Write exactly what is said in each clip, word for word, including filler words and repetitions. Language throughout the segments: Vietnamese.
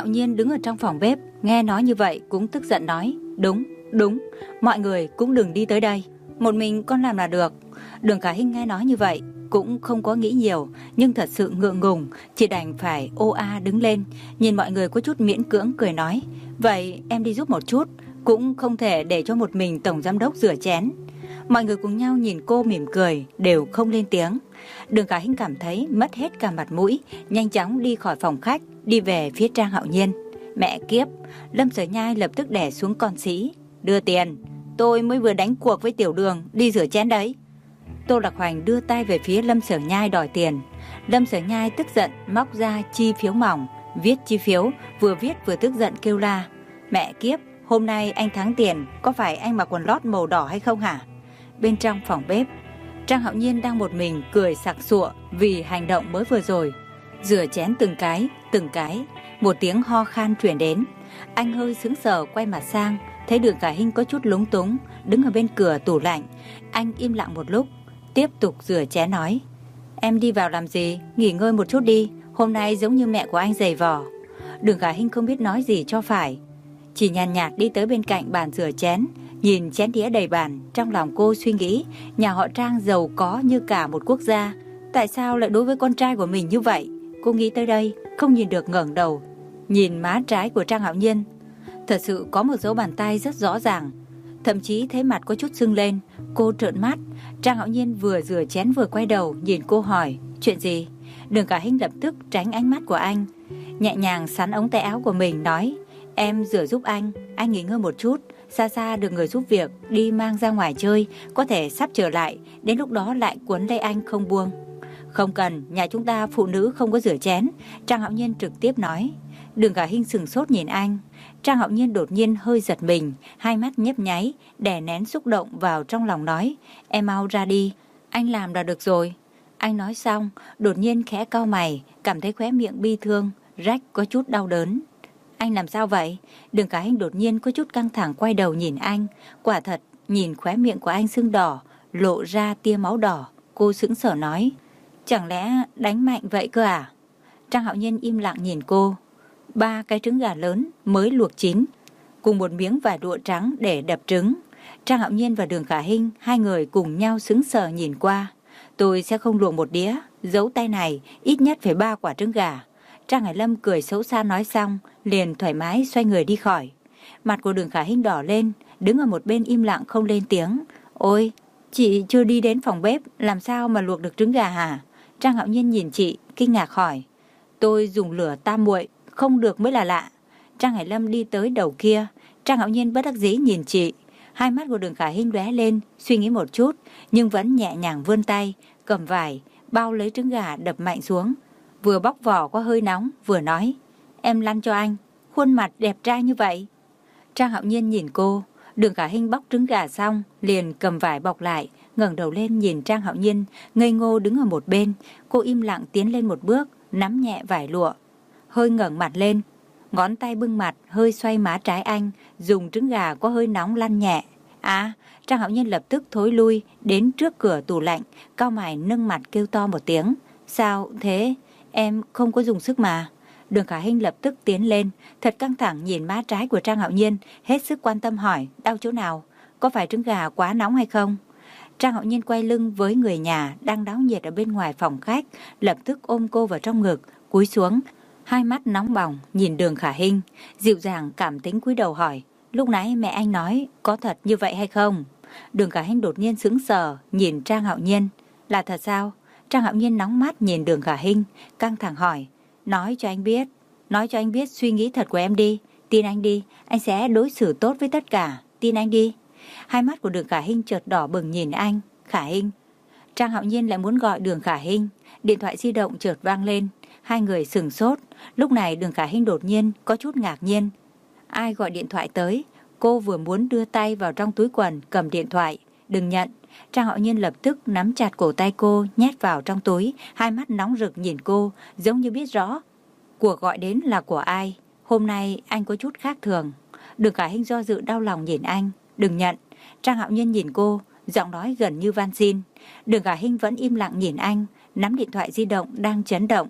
Nhiên đứng ở trong phòng bếp, nghe nói như vậy cũng tức giận nói, đúng, đúng, mọi người cũng đừng đi tới đây, một mình con làm là được. Đường Khả Hinh nghe nói như vậy cũng không có nghĩ nhiều, nhưng thật sự ngượng ngùng, chỉ đành phải ô a đứng lên, nhìn mọi người có chút miễn cưỡng cười nói, vậy em đi giúp một chút, cũng không thể để cho một mình tổng giám đốc rửa chén. Mọi người cùng nhau nhìn cô mỉm cười, đều không lên tiếng. Đường Khả Hinh cảm thấy mất hết cả mặt mũi, nhanh chóng đi khỏi phòng khách, đi về phía Trang Hạo Nhiên. Mẹ kiếp, Lâm Sở Nhai lập tức đè xuống con sĩ, đưa tiền, tôi mới vừa đánh cuộc với Tiểu Đường đi rửa chén đấy. Tô Lạc Hoành đưa tay về phía Lâm Sở Nhai đòi tiền. Lâm Sở Nhai tức giận móc ra chi phiếu mỏng, viết chi phiếu, vừa viết vừa tức giận kêu la, mẹ kiếp, hôm nay anh thắng tiền, có phải anh mặc quần lót màu đỏ hay không hả? Bên trong phòng bếp, Trang Hạo Nhiên đang một mình cười sặc sụa vì hành động mới vừa rồi. Rửa chén từng cái, từng cái, một tiếng ho khan truyền đến. Anh hơi sững sờ quay mặt sang, thấy Đường Khả Hinh có chút lúng túng, đứng ở bên cửa tủ lạnh. Anh im lặng một lúc, tiếp tục rửa chén nói, em đi vào làm gì, nghỉ ngơi một chút đi, hôm nay giống như mẹ của anh giày vò. Đường Khả Hinh không biết nói gì cho phải, chỉ nhàn nhạt đi tới bên cạnh bàn rửa chén, nhìn chén đĩa đầy bàn. Trong lòng cô suy nghĩ, nhà họ Trang giàu có như cả một quốc gia, tại sao lại đối với con trai của mình như vậy? Cô nghĩ tới đây, không nhìn được ngẩng đầu, nhìn má trái của Trang Hạo Nhiên. Thật sự có một dấu bàn tay rất rõ ràng, thậm chí thấy mặt có chút sưng lên. Cô trợn mắt. Trang Hạo Nhiên vừa rửa chén vừa quay đầu nhìn cô hỏi, chuyện gì? Đường Khả Hinh lập tức tránh ánh mắt của anh, nhẹ nhàng xắn ống tay áo của mình nói, em rửa giúp anh, anh nghỉ ngơi một chút, xa xa được người giúp việc đi mang ra ngoài chơi, có thể sắp trở lại, đến lúc đó lại cuốn lấy anh không buông. Không cần, nhà chúng ta phụ nữ không có rửa chén, Trang Hạo Nhiên trực tiếp nói. Đường Khả Hinh sừng sốt nhìn anh. Trang Hạo Nhiên đột nhiên hơi giật mình, hai mắt nhấp nháy, đè nén xúc động vào trong lòng nói, em mau ra đi, anh làm là được rồi. Anh nói xong, đột nhiên khẽ cau mày, cảm thấy khóe miệng bi thương, rách có chút đau đớn. Anh làm sao vậy? Đường Khả Hinh đột nhiên có chút căng thẳng quay đầu nhìn anh. Quả thật, nhìn khóe miệng của anh sưng đỏ, lộ ra tia máu đỏ. Cô sững sờ nói, chẳng lẽ đánh mạnh vậy cơ à? Trang Hạo Nhiên im lặng nhìn cô. Ba cái trứng gà lớn mới luộc chín, cùng một miếng vải lụa trắng để đập trứng. Trang Hạo Nhiên và Đường Khả Hinh, hai người cùng nhau sững sờ nhìn qua. Tôi sẽ không luộc một đĩa, giấu tay này ít nhất phải ba quả trứng gà. Trang Hải Lâm cười xấu xa nói xong, liền thoải mái xoay người đi khỏi. Mặt của Đường Khả Hinh đỏ lên, đứng ở một bên im lặng không lên tiếng. Ôi, chị chưa đi đến phòng bếp, làm sao mà luộc được trứng gà hả? Trang Hạo Nhiên nhìn chị, kinh ngạc hỏi. Tôi dùng lửa tam muội, không được mới là lạ. Trang Hải Lâm đi tới đầu kia. Trang Hạo Nhiên bất đắc dĩ nhìn chị. Hai mắt của Đường Khả Hinh lóe lên, suy nghĩ một chút, nhưng vẫn nhẹ nhàng vươn tay, cầm vải, bao lấy trứng gà đập mạnh xuống. Vừa bóc vỏ có hơi nóng, vừa nói, em lăn cho anh, khuôn mặt đẹp trai như vậy. Trang Hạo Nhiên nhìn cô. Đường Khả Hinh bóc trứng gà xong, liền cầm vải bọc lại, ngẩng đầu lên nhìn Trang Hạo Nhiên, ngây ngô đứng ở một bên. Cô im lặng tiến lên một bước, nắm nhẹ vải lụa, hơi ngẩng mặt lên, ngón tay bưng mặt, hơi xoay má trái anh, dùng trứng gà có hơi nóng lăn nhẹ. À, Trang Hạo Nhiên lập tức thối lui đến trước cửa tủ lạnh, cau mày nâng mặt kêu to một tiếng. Sao thế? Em không có dùng sức mà. Đường Khả Hinh lập tức tiến lên, thật căng thẳng nhìn má trái của Trang Hạo Nhiên, hết sức quan tâm hỏi, đau chỗ nào? Có phải trứng gà quá nóng hay không? Trang Hạo Nhiên quay lưng với người nhà đang náo nhiệt ở bên ngoài phòng khách, lập tức ôm cô vào trong ngực, cúi xuống, hai mắt nóng bỏng nhìn Đường Khả Hinh, dịu dàng cảm tính cúi đầu hỏi, lúc nãy mẹ anh nói có thật như vậy hay không? Đường Khả Hinh đột nhiên sững sờ nhìn Trang Hạo Nhiên, là thật sao? Trang Hạo Nhiên nóng mắt nhìn Đường Khả Hinh, căng thẳng hỏi, nói cho anh biết, nói cho anh biết suy nghĩ thật của em đi, tin anh đi, anh sẽ đối xử tốt với tất cả, tin anh đi. Hai mắt của Đường Khả Hinh chợt đỏ bừng nhìn anh. Khả Hinh. Trang Hạo Nhiên lại muốn gọi Đường Khả Hinh. Điện thoại di động chợt vang lên. Hai người sửng sốt. Lúc này Đường Khả Hinh đột nhiên có chút ngạc nhiên. Ai gọi điện thoại tới? Cô vừa muốn đưa tay vào trong túi quần cầm điện thoại. Đừng nhận. Trang Hạo Nhiên lập tức nắm chặt cổ tay cô, nhét vào trong túi, hai mắt nóng rực nhìn cô, giống như biết rõ cuộc gọi đến là của ai. Hôm nay anh có chút khác thường. Đường Khả Hinh do dự đau lòng nhìn anh. Đừng nhận. Trang Hạo Nhiên nhìn cô, giọng nói gần như van xin. Đường Khả Hinh vẫn im lặng nhìn anh, nắm điện thoại di động đang chấn động.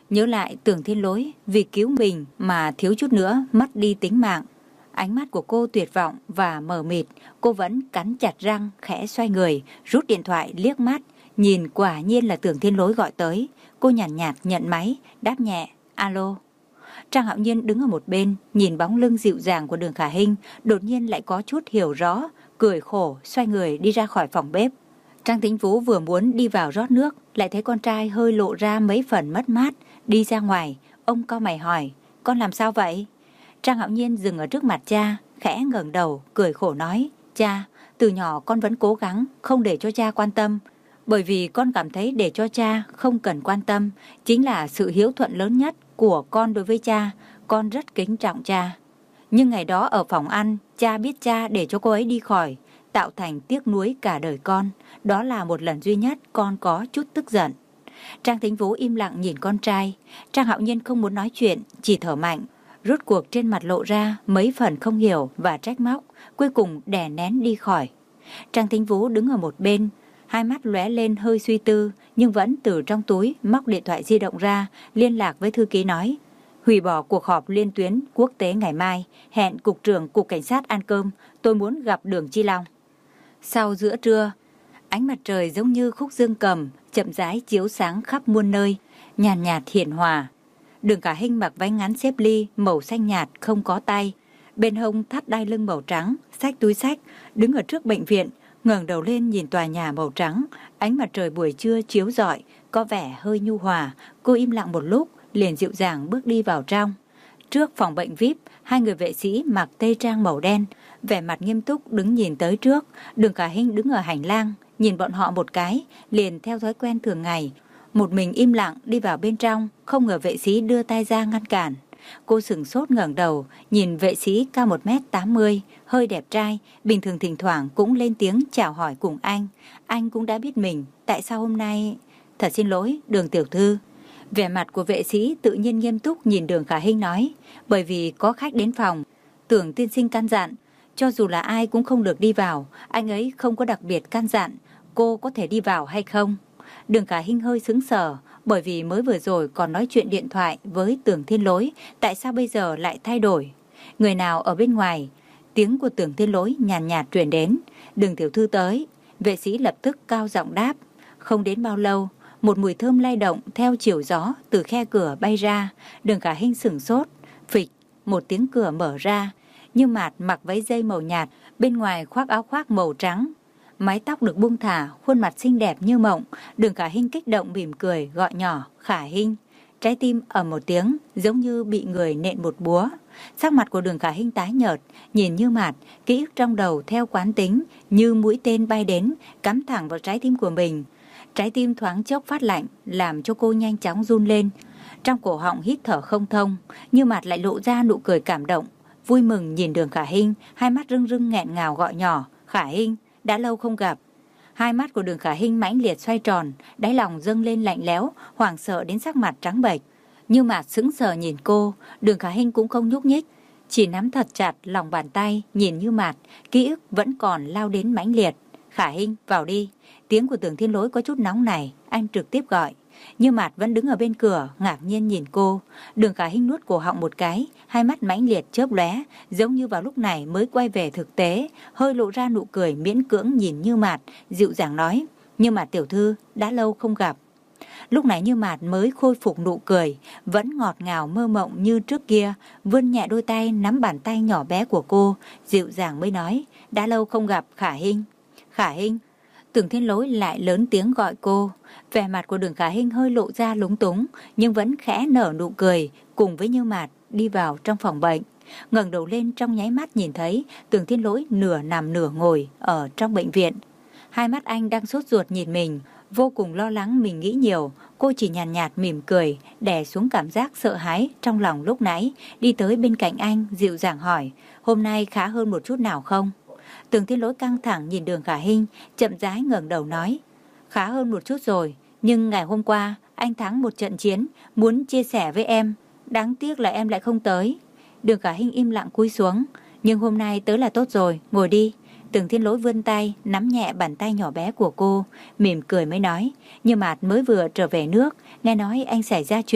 Nhớ lại Tưởng Thiên Lỗi vì cứu mình mà thiếu chút nữa mất đi tính mạng. Ánh mắt của cô tuyệt vọng và mờ mịt. Cô vẫn cắn chặt răng, khẽ xoay người, rút điện thoại liếc mắt. Nhìn quả nhiên là Tưởng Thiên Lỗi gọi tới. Cô nhàn nhạt, nhạt nhận máy, đáp nhẹ, alo. Trang Hạo Nhiên đứng ở một bên, nhìn bóng lưng dịu dàng của Đường Khả Hinh, đột nhiên lại có chút hiểu rõ, cười khổ, xoay người đi ra khỏi phòng bếp. Trang Thính Vũ vừa muốn đi vào rót nước, lại thấy con trai hơi lộ ra mấy phần mất mát, đi ra ngoài. Ông cau mày hỏi, con làm sao vậy? Trang Hạo Nhiên dừng ở trước mặt cha, khẽ ngẩng đầu, cười khổ nói, cha, từ nhỏ con vẫn cố gắng không để cho cha quan tâm, bởi vì con cảm thấy để cho cha không cần quan tâm chính là sự hiếu thuận lớn nhất của con đối với cha, con rất kính trọng cha. Nhưng ngày đó ở phòng ăn, cha biết cha để cho cô ấy đi khỏi, tạo thành tiếc nuối cả đời con, đó là một lần duy nhất con có chút tức giận. Trang Thính Vũ im lặng nhìn con trai, Trang Hạo Nhiên không muốn nói chuyện, chỉ thở mạnh. Rốt cuộc trên mặt lộ ra mấy phần không hiểu và trách móc, cuối cùng đè nén đi khỏi. Trang Thính Vũ đứng ở một bên, hai mắt lóe lên hơi suy tư, nhưng vẫn từ trong túi móc điện thoại di động ra, liên lạc với thư ký nói, hủy bỏ cuộc họp liên tuyến quốc tế ngày mai, hẹn cục trưởng cục cảnh sát ăn cơm, tôi muốn gặp Đường Chi Long. Sau giữa trưa, ánh mặt trời giống như khúc dương cầm, chậm rãi chiếu sáng khắp muôn nơi, nhàn nhạt, nhạt hiền hòa. Đường Khả Hinh mặc váy ngắn xếp ly màu xanh nhạt không có tay, bên hông thắt đai lưng màu trắng, xách túi xách, đứng ở trước bệnh viện, ngẩng đầu lên nhìn tòa nhà màu trắng, ánh mặt trời buổi trưa chiếu rọi, có vẻ hơi nhu hòa. Cô im lặng một lúc, liền dịu dàng bước đi vào trong. Trước phòng bệnh vi ai pi, hai người vệ sĩ mặc tây trang màu đen, vẻ mặt nghiêm túc đứng nhìn tới trước. Đường Khả Hinh đứng ở hành lang, nhìn bọn họ một cái, liền theo thói quen thường ngày, một mình im lặng đi vào bên trong, không ngờ vệ sĩ đưa tay ra ngăn cản. Cô sửng sốt ngẩng đầu, nhìn vệ sĩ cao một mét tám mươi, hơi đẹp trai, bình thường thỉnh thoảng cũng lên tiếng chào hỏi cùng anh. Anh cũng đã biết mình, tại sao hôm nay... Thật xin lỗi, Đường tiểu thư. Vẻ mặt của vệ sĩ tự nhiên nghiêm túc nhìn Đường Khả Hinh nói, bởi vì có khách đến phòng. Tưởng tiên sinh căn dặn, cho dù là ai cũng không được đi vào, anh ấy không có đặc biệt căn dặn, cô có thể đi vào hay không? Đường Khả Hinh hơi sững sờ, bởi vì mới vừa rồi còn nói chuyện điện thoại với Tưởng Thiên Lỗi, tại sao bây giờ lại thay đổi? Người nào ở bên ngoài? Tiếng của Tưởng Thiên Lỗi nhàn nhạt, nhạt truyền đến. Đường tiểu thư tới. Vệ sĩ lập tức cao giọng đáp. Không đến bao lâu, một mùi thơm lay động theo chiều gió từ khe cửa bay ra. Đường Khả Hinh sửng sốt. Phịch, một tiếng cửa mở ra. Như Mạt mặc váy dây màu nhạt, bên ngoài khoác áo khoác màu trắng. Mái tóc được buông thả, khuôn mặt xinh đẹp như mộng. Đường Khả Hinh kích động mỉm cười, gọi nhỏ, Khả Hinh. Trái tim ầm một tiếng, giống như bị người nện một búa. Sắc mặt của Đường Khả Hinh tái nhợt, nhìn Như Mạt, ký ức trong đầu theo quán tính, như mũi tên bay đến, cắm thẳng vào trái tim của mình. Trái tim thoáng chốc phát lạnh, làm cho cô nhanh chóng run lên. Trong cổ họng hít thở không thông, Như Mạt lại lộ ra nụ cười cảm động, vui mừng nhìn Đường Khả Hinh, hai mắt rưng rưng nghẹn ngào gọi nhỏ, Khả Hinh. Đã lâu không gặp. Hai mắt của Đường Khả Hinh mãnh liệt xoay tròn, đáy lòng dâng lên lạnh lẽo, hoảng sợ đến sắc mặt trắng bệch. Như Mạt sững sờ nhìn cô, Đường Khả Hinh cũng không nhúc nhích, chỉ nắm thật chặt lòng bàn tay nhìn Như Mạt, ký ức vẫn còn lao đến mãnh liệt. Khả Hinh, vào đi. Tiếng của Tưởng Thiên Lỗi có chút nóng này, anh trực tiếp gọi. Như Mạt vẫn đứng ở bên cửa, ngạc nhiên nhìn cô. Đường Khả Hinh nuốt cổ họng một cái, hai mắt mãnh liệt chớp lóe, giống như vào lúc này mới quay về thực tế, hơi lộ ra nụ cười miễn cưỡng nhìn Như Mạt, dịu dàng nói, Như Mạt tiểu thư, đã lâu không gặp. Lúc này Như Mạt mới khôi phục nụ cười, vẫn ngọt ngào mơ mộng như trước kia, vươn nhẹ đôi tay nắm bàn tay nhỏ bé của cô, dịu dàng mới nói, đã lâu không gặp Khả Hinh. Khả Hinh. Tưởng Thiên Lỗi lại lớn tiếng gọi cô. Vẻ mặt của Đường Khả Hinh hơi lộ ra lúng túng, nhưng vẫn khẽ nở nụ cười, cùng với Như Mạt đi vào trong phòng bệnh. Ngẩng đầu lên trong nháy mắt nhìn thấy Tưởng Thiên Lỗi nửa nằm nửa ngồi ở trong bệnh viện. Hai mắt anh đang sốt ruột nhìn mình, vô cùng lo lắng mình nghĩ nhiều. Cô chỉ nhàn nhạt, nhạt mỉm cười, đè xuống cảm giác sợ hãi trong lòng lúc nãy, đi tới bên cạnh anh, dịu dàng hỏi, hôm nay khá hơn một chút nào không? Tưởng Thiên Lỗi căng thẳng nhìn Đường Khả Hinh, chậm rãi ngẩng đầu nói, khá hơn một chút rồi, nhưng ngày hôm qua anh thắng một trận chiến, muốn chia sẻ với em, đáng tiếc là em lại không tới. Đường Khả Hinh im lặng cúi xuống, nhưng hôm nay tới là tốt rồi, ngồi đi. Tưởng Thiên Lỗi vươn tay, nắm nhẹ bàn tay nhỏ bé của cô, mỉm cười mới nói, Như Mạt mới vừa trở về nước, nghe nói anh xảy ra chuyện,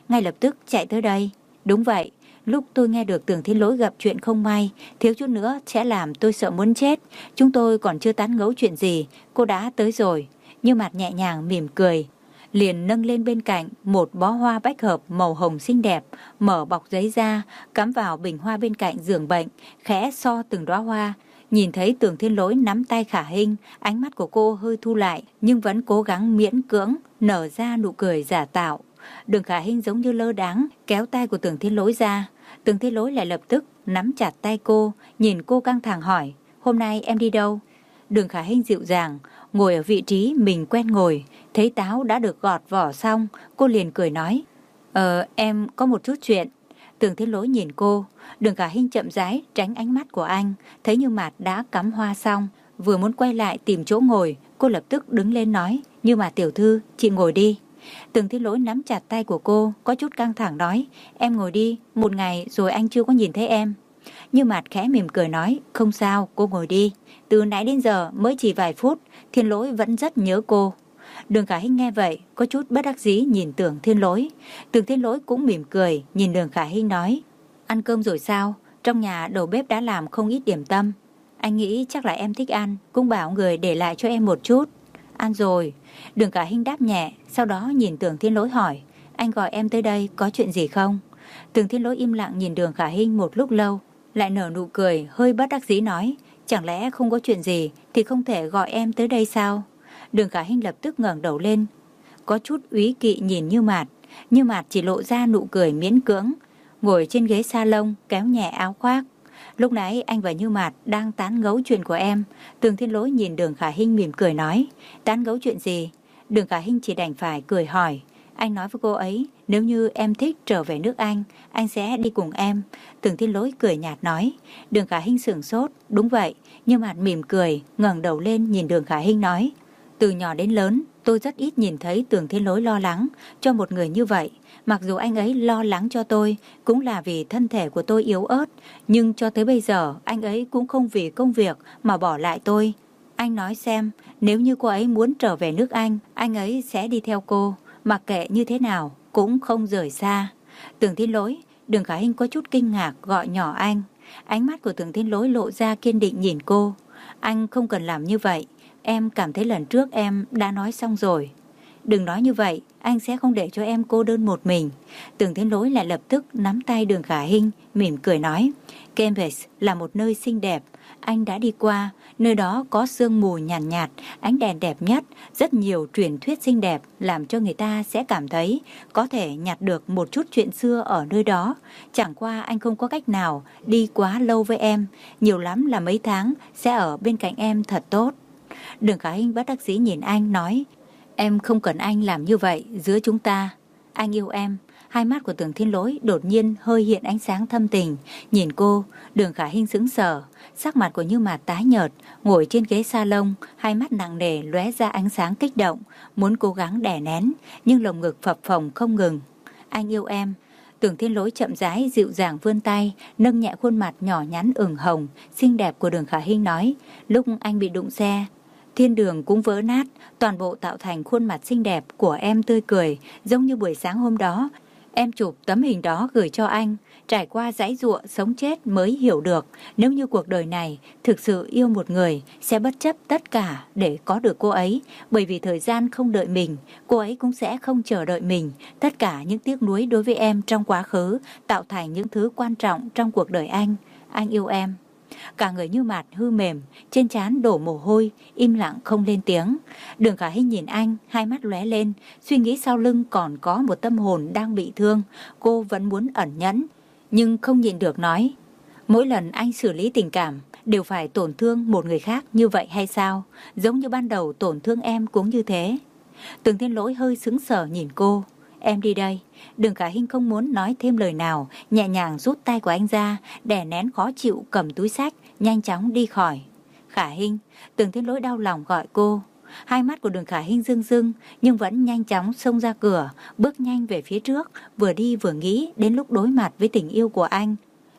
ngay lập tức chạy tới đây. Đúng vậy, lúc tôi nghe được Tưởng Thiên Lỗi gặp chuyện không may, thiếu chút nữa sẽ làm tôi sợ muốn chết. Chúng tôi còn chưa tán gẫu chuyện gì, cô đã tới rồi. Như Mạt nhẹ nhàng mỉm cười, liền nâng lên bên cạnh một bó hoa bách hợp màu hồng xinh đẹp, mở bọc giấy ra, cắm vào bình hoa bên cạnh giường bệnh, khẽ so từng đóa hoa. Nhìn thấy Tưởng Thiên Lỗi nắm tay Khả Hinh, ánh mắt của cô hơi thu lại, nhưng vẫn cố gắng miễn cưỡng, nở ra nụ cười giả tạo. Đường Khả Hinh giống như lơ đáng, kéo tay của Tưởng Thiên Lỗi ra. Tưởng Thiên Lỗi lại lập tức nắm chặt tay cô, nhìn cô căng thẳng hỏi, hôm nay em đi đâu? Đường Khả Hinh dịu dàng, ngồi ở vị trí mình quen ngồi, thấy táo đã được gọt vỏ xong, cô liền cười nói, Ờ, em có một chút chuyện. Tưởng Thiên Lỗi nhìn cô, Đường Khả Hinh chậm rãi tránh ánh mắt của anh, thấy Như Mạt đã cắm hoa xong, vừa muốn quay lại tìm chỗ ngồi, cô lập tức đứng lên nói, Như Mạt tiểu thư, chị ngồi đi. Tưởng Thiên Lỗi nắm chặt tay của cô, có chút căng thẳng nói, em ngồi đi, một ngày rồi anh chưa có nhìn thấy em. Như Mạt khẽ mỉm cười nói, không sao, cô ngồi đi. Từ nãy đến giờ mới chỉ vài phút, Thiên Lỗi vẫn rất nhớ cô. Đường Khả Hinh nghe vậy, có chút bất đắc dĩ nhìn Tưởng Thiên Lỗi. Tưởng Thiên Lỗi cũng mỉm cười, nhìn Đường Khả Hinh nói, ăn cơm rồi sao? Trong nhà đầu bếp đã làm không ít điểm tâm. Anh nghĩ chắc là em thích ăn, cũng bảo người để lại cho em một chút. Ăn rồi. Đường Khả Hinh đáp nhẹ, sau đó nhìn Tưởng Thiên Lỗi hỏi, anh gọi em tới đây có chuyện gì không? Tưởng Thiên Lỗi im lặng nhìn Đường Khả Hinh một lúc lâu, lại nở nụ cười hơi bất đắc dĩ nói, chẳng lẽ không có chuyện gì thì không thể gọi em tới đây sao? Đường Khả Hinh lập tức ngẩng đầu lên, có chút úy kỵ nhìn Như Mạt. Như Mạt chỉ lộ ra nụ cười miễn cưỡng, ngồi trên ghế salon kéo nhẹ áo khoác. Lúc nãy anh và Như Mạt đang tán gẫu chuyện của em. Tưởng Thiên Lỗi nhìn Đường Khả Hinh mỉm cười nói, tán gẫu chuyện gì? Đường Khả Hinh chỉ đành phải cười hỏi, anh nói với cô ấy, nếu như em thích trở về nước Anh, anh sẽ đi cùng em. Tưởng Thiên Lỗi cười nhạt nói. Đường Khả Hinh sửng sốt, đúng vậy. Như Mạt mỉm cười, ngẩng đầu lên nhìn Đường Khả Hinh nói, từ nhỏ đến lớn, tôi rất ít nhìn thấy Tưởng Thiên Lỗi lo lắng cho một người như vậy. Mặc dù anh ấy lo lắng cho tôi, cũng là vì thân thể của tôi yếu ớt, nhưng cho tới bây giờ, anh ấy cũng không vì công việc mà bỏ lại tôi. Anh nói xem, nếu như cô ấy muốn trở về nước Anh, anh ấy sẽ đi theo cô, mặc kệ như thế nào, cũng không rời xa. Tưởng Thiên Lỗi, Đường Khả Hinh có chút kinh ngạc gọi nhỏ anh. Ánh mắt của Tưởng Thiên Lỗi lộ ra kiên định nhìn cô. Anh không cần làm như vậy, em cảm thấy lần trước em đã nói xong rồi. Đừng nói như vậy, anh sẽ không để cho em cô đơn một mình. Tưởng Thiên Lỗi lại lập tức nắm tay Đường Khả Hinh, mỉm cười nói, Cambridge là một nơi xinh đẹp, anh đã đi qua, nơi đó có sương mù nhàn nhạt, nhạt, ánh đèn đẹp nhất, rất nhiều truyền thuyết xinh đẹp làm cho người ta sẽ cảm thấy có thể nhặt được một chút chuyện xưa ở nơi đó. Chẳng qua anh không có cách nào đi quá lâu với em, nhiều lắm là mấy tháng sẽ ở bên cạnh em thật tốt. Đường Khả Hinh bất đắc dĩ nhìn anh nói, em không cần anh làm như vậy giữa chúng ta. Anh yêu em. Hai mắt của Tưởng Thiên Lỗi đột nhiên hơi hiện ánh sáng thâm tình. Nhìn cô, Đường Khả Hinh sững sờ, sắc mặt của Như Mạt tái nhợt, ngồi trên ghế salon, hai mắt nặng nề lóe ra ánh sáng kích động, muốn cố gắng đè nén, nhưng lồng ngực phập phồng không ngừng. Anh yêu em. Tưởng Thiên Lỗi chậm rãi dịu dàng vươn tay, nâng nhẹ khuôn mặt nhỏ nhắn ửng hồng, xinh đẹp của Đường Khả Hinh nói, lúc anh bị đụng xe, thiên đường cũng vỡ nát, toàn bộ tạo thành khuôn mặt xinh đẹp của em tươi cười, giống như buổi sáng hôm đó. Em chụp tấm hình đó gửi cho anh, trải qua giãy giụa sống chết mới hiểu được, nếu như cuộc đời này thực sự yêu một người, sẽ bất chấp tất cả để có được cô ấy, bởi vì thời gian không đợi mình, cô ấy cũng sẽ không chờ đợi mình. Tất cả những tiếc nuối đối với em trong quá khứ tạo thành những thứ quan trọng trong cuộc đời anh. Anh yêu em. Cả người Như Mạt hư mềm, trên trán đổ mồ hôi, im lặng không lên tiếng. Đường Khả Hinh nhìn anh, hai mắt lóe lên, suy nghĩ sau lưng còn có một tâm hồn đang bị thương. Cô vẫn muốn ẩn nhẫn, nhưng không nhịn được nói, mỗi lần anh xử lý tình cảm đều phải tổn thương một người khác như vậy hay sao? Giống như ban đầu tổn thương em cũng như thế. Tưởng Thiên Lỗi hơi sững sờ nhìn cô. Em đi đây. Đường Khả Hinh không muốn nói thêm lời nào, nhẹ nhàng rút tay của anh ra, đè nén khó chịu cầm túi xách, nhanh chóng đi khỏi. Khả Hinh. Tưởng Thiên Lỗi đau lòng gọi cô. Hai mắt của Đường Khả Hinh rưng rưng, nhưng vẫn nhanh chóng xông ra cửa, bước nhanh về phía trước, vừa đi vừa nghĩ đến lúc đối mặt với tình yêu của anh.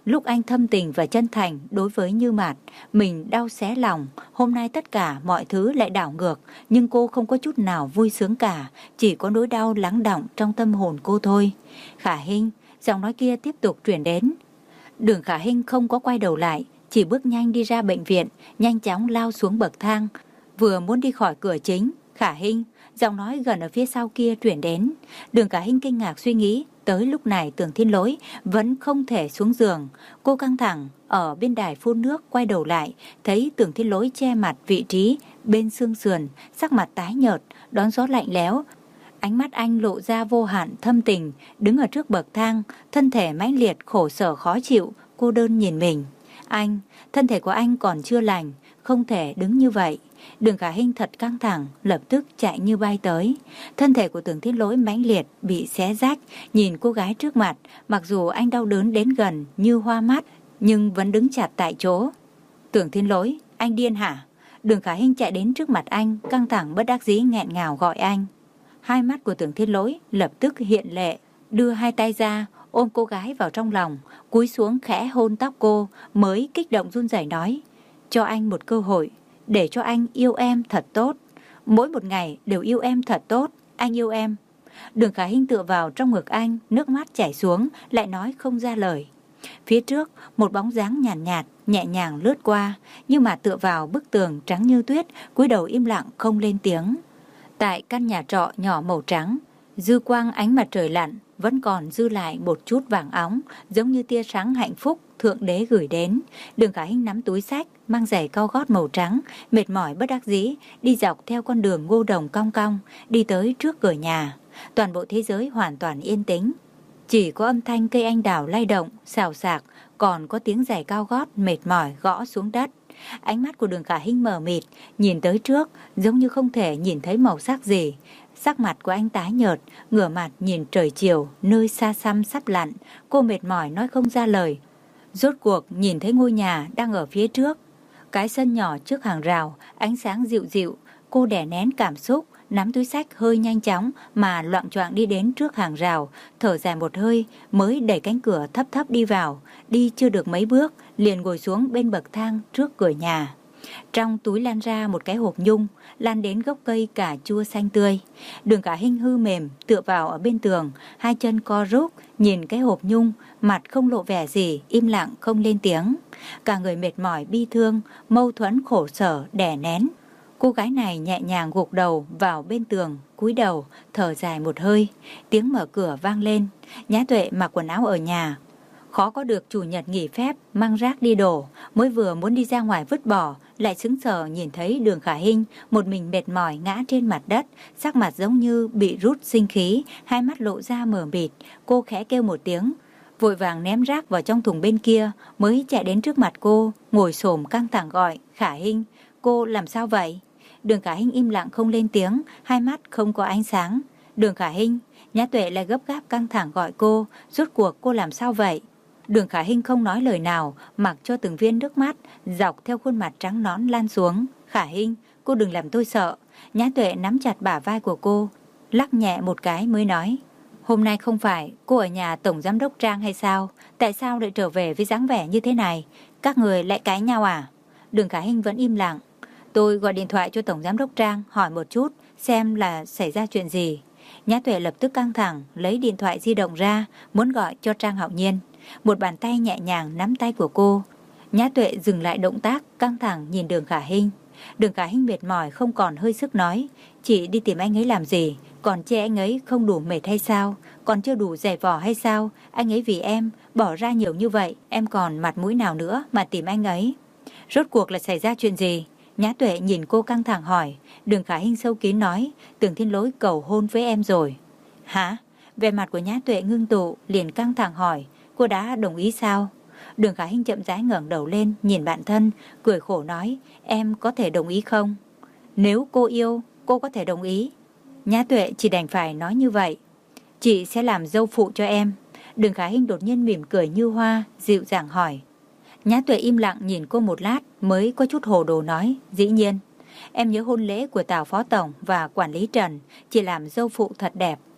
Lúc anh thâm tình và chân thành đối với Như Mạt, mình đau xé lòng. Hôm nay tất cả mọi thứ lại đảo ngược, nhưng cô không có chút nào vui sướng cả, chỉ có nỗi đau lắng đọng trong tâm hồn cô thôi. Khả Hinh, giọng nói kia tiếp tục truyền đến. Đường Khả Hinh không có quay đầu lại, chỉ bước nhanh đi ra bệnh viện, nhanh chóng lao xuống bậc thang. Vừa muốn đi khỏi cửa chính, Khả Hinh, giọng nói gần ở phía sau kia truyền đến. Đường Khả Hinh kinh ngạc suy nghĩ, tới lúc này Tưởng Thiên Lỗi vẫn không thể xuống giường. Cô căng thẳng ở bên đài phun nước quay đầu lại, thấy Tưởng Thiên Lỗi che mặt vị trí bên xương sườn, sắc mặt tái nhợt, đón gió lạnh lẽo. Ánh mắt anh lộ ra vô hạn thâm tình, đứng ở trước bậc thang, thân thể mãnh liệt khổ sở khó chịu, cô đơn nhìn mình. Anh, thân thể của anh còn chưa lành, không thể đứng như vậy. Đường Khả Hinh thật căng thẳng, lập tức chạy như bay tới. Thân thể của Tưởng Thiên Lỗi mãnh liệt, bị xé rách, nhìn cô gái trước mặt, mặc dù anh đau đớn đến gần như hoa mắt, nhưng vẫn đứng chặt tại chỗ. Tưởng Thiên Lỗi, anh điên hả? Đường Khả Hinh chạy đến trước mặt anh, căng thẳng bất đắc dĩ nghẹn ngào gọi anh. Hai mắt của Tưởng Thiên Lỗi lập tức hiện lệ, đưa hai tay ra, ôm cô gái vào trong lòng, cúi xuống khẽ hôn tóc cô, mới kích động run rẩy nói, cho anh một cơ hội, để cho anh yêu em thật tốt. Mỗi một ngày đều yêu em thật tốt, anh yêu em. Đường Khả Hinh tựa vào trong ngực anh, nước mắt chảy xuống, lại nói không ra lời. Phía trước, một bóng dáng nhàn nhạt, nhạt, nhẹ nhàng lướt qua, nhưng mà tựa vào bức tường trắng như tuyết, cúi đầu im lặng không lên tiếng. Tại căn nhà trọ nhỏ màu trắng, dư quang ánh mặt trời lặn vẫn còn dư lại một chút vàng óng, giống như tia sáng hạnh phúc Thượng Đế gửi đến. Đường Khả Hinh nắm túi xách, mang giày cao gót màu trắng, mệt mỏi bất đắc dĩ, đi dọc theo con đường ngô đồng cong cong, đi tới trước cửa nhà. Toàn bộ thế giới hoàn toàn yên tĩnh. Chỉ có âm thanh cây anh đào lay động, xào xạc, còn có tiếng giày cao gót mệt mỏi gõ xuống đất. Ánh mắt của Đường Khả Hinh mờ mịt, nhìn tới trước, giống như không thể nhìn thấy màu sắc gì. Sắc mặt của anh tái nhợt, ngửa mặt nhìn trời chiều, nơi xa xăm sắp lặn. Cô mệt mỏi nói không ra lời. Rốt cuộc nhìn thấy ngôi nhà đang ở phía trước. Cái sân nhỏ trước hàng rào, ánh sáng dịu dịu. Cô đè nén cảm xúc, nắm túi xách hơi nhanh chóng mà loạng choạng đi đến trước hàng rào, thở dài một hơi mới đẩy cánh cửa thấp thấp đi vào. Đi chưa được mấy bước, liền ngồi xuống bên bậc thang trước cửa nhà. Trong túi lan ra một cái hộp nhung, lan đến gốc cây cà chua xanh tươi. Đường Khả Hinh hư mềm, tựa vào ở bên tường, hai chân co rúm, nhìn cái hộp nhung, mặt không lộ vẻ gì, im lặng không lên tiếng. Cả người mệt mỏi bi thương, mâu thuẫn khổ sở, đè nén. Cô gái này nhẹ nhàng gục đầu vào bên tường, cúi đầu, thở dài một hơi. Tiếng mở cửa vang lên. Nhã Tuệ mặc quần áo ở nhà. Khó có được chủ nhật nghỉ phép, mang rác đi đổ. Mới vừa muốn đi ra ngoài vứt bỏ, lại sững sờ nhìn thấy Đường Khả Hinh một mình mệt mỏi ngã trên mặt đất, sắc mặt giống như bị rút sinh khí, hai mắt lộ ra mờ mịt. Cô khẽ kêu một tiếng, vội vàng ném rác vào trong thùng bên kia, mới chạy đến trước mặt cô, ngồi xổm căng thẳng gọi, Khả Hinh, cô làm sao vậy? Đường Khả Hinh im lặng không lên tiếng, hai mắt không có ánh sáng. Đường Khả Hinh, Nhã Tuệ lại gấp gáp căng thẳng gọi cô, rốt cuộc cô làm sao vậy? Đường Khả Hinh không nói lời nào, mặc cho từng viên nước mắt dọc theo khuôn mặt trắng nõn lan xuống. Khả Hinh, cô đừng làm tôi sợ. Nhã Tuệ nắm chặt bả vai của cô, lắc nhẹ một cái mới nói, hôm nay không phải cô ở nhà Tổng Giám đốc Trang hay sao? Tại sao lại trở về với dáng vẻ như thế này? Các người lại cãi nhau à? Đường Khả Hinh vẫn im lặng. Tôi gọi điện thoại cho Tổng Giám đốc Trang hỏi một chút xem là xảy ra chuyện gì. Nhã Tuệ lập tức căng thẳng, lấy điện thoại di động ra, muốn gọi cho Trang Hạo Nhiên. Một bàn tay nhẹ nhàng nắm tay của cô. Nhã Tuệ dừng lại động tác, căng thẳng nhìn Đường Khả Hinh. Đường Khả Hinh mệt mỏi không còn hơi sức nói, chị đi tìm anh ấy làm gì? Còn chê anh ấy không đủ mệt hay sao? Còn chưa đủ dày vò hay sao? Anh ấy vì em bỏ ra nhiều như vậy, em còn mặt mũi nào nữa mà tìm anh ấy? Rốt cuộc là xảy ra chuyện gì? Nhã Tuệ nhìn cô căng thẳng hỏi. Đường Khả Hinh sâu kín nói, Tưởng Thiên Lỗi cầu hôn với em rồi. Hả? Vẻ mặt của Nhã Tuệ ngưng tụ, liền căng thẳng hỏi, cô đã đồng ý sao? Đường Khả Hinh chậm rãi ngẩng đầu lên, nhìn bạn thân, cười khổ nói, em có thể đồng ý không? Nếu cô yêu, cô có thể đồng ý. Nhã Tuệ chỉ đành phải nói như vậy. Chị sẽ làm dâu phụ cho em. Đường Khả Hinh đột nhiên mỉm cười như hoa, dịu dàng hỏi. Nhã Tuệ im lặng nhìn cô một lát, mới có chút hồ đồ nói, dĩ nhiên. Em nhớ hôn lễ của Tào Phó Tổng và Quản lý Trần, chỉ làm dâu phụ thật đẹp.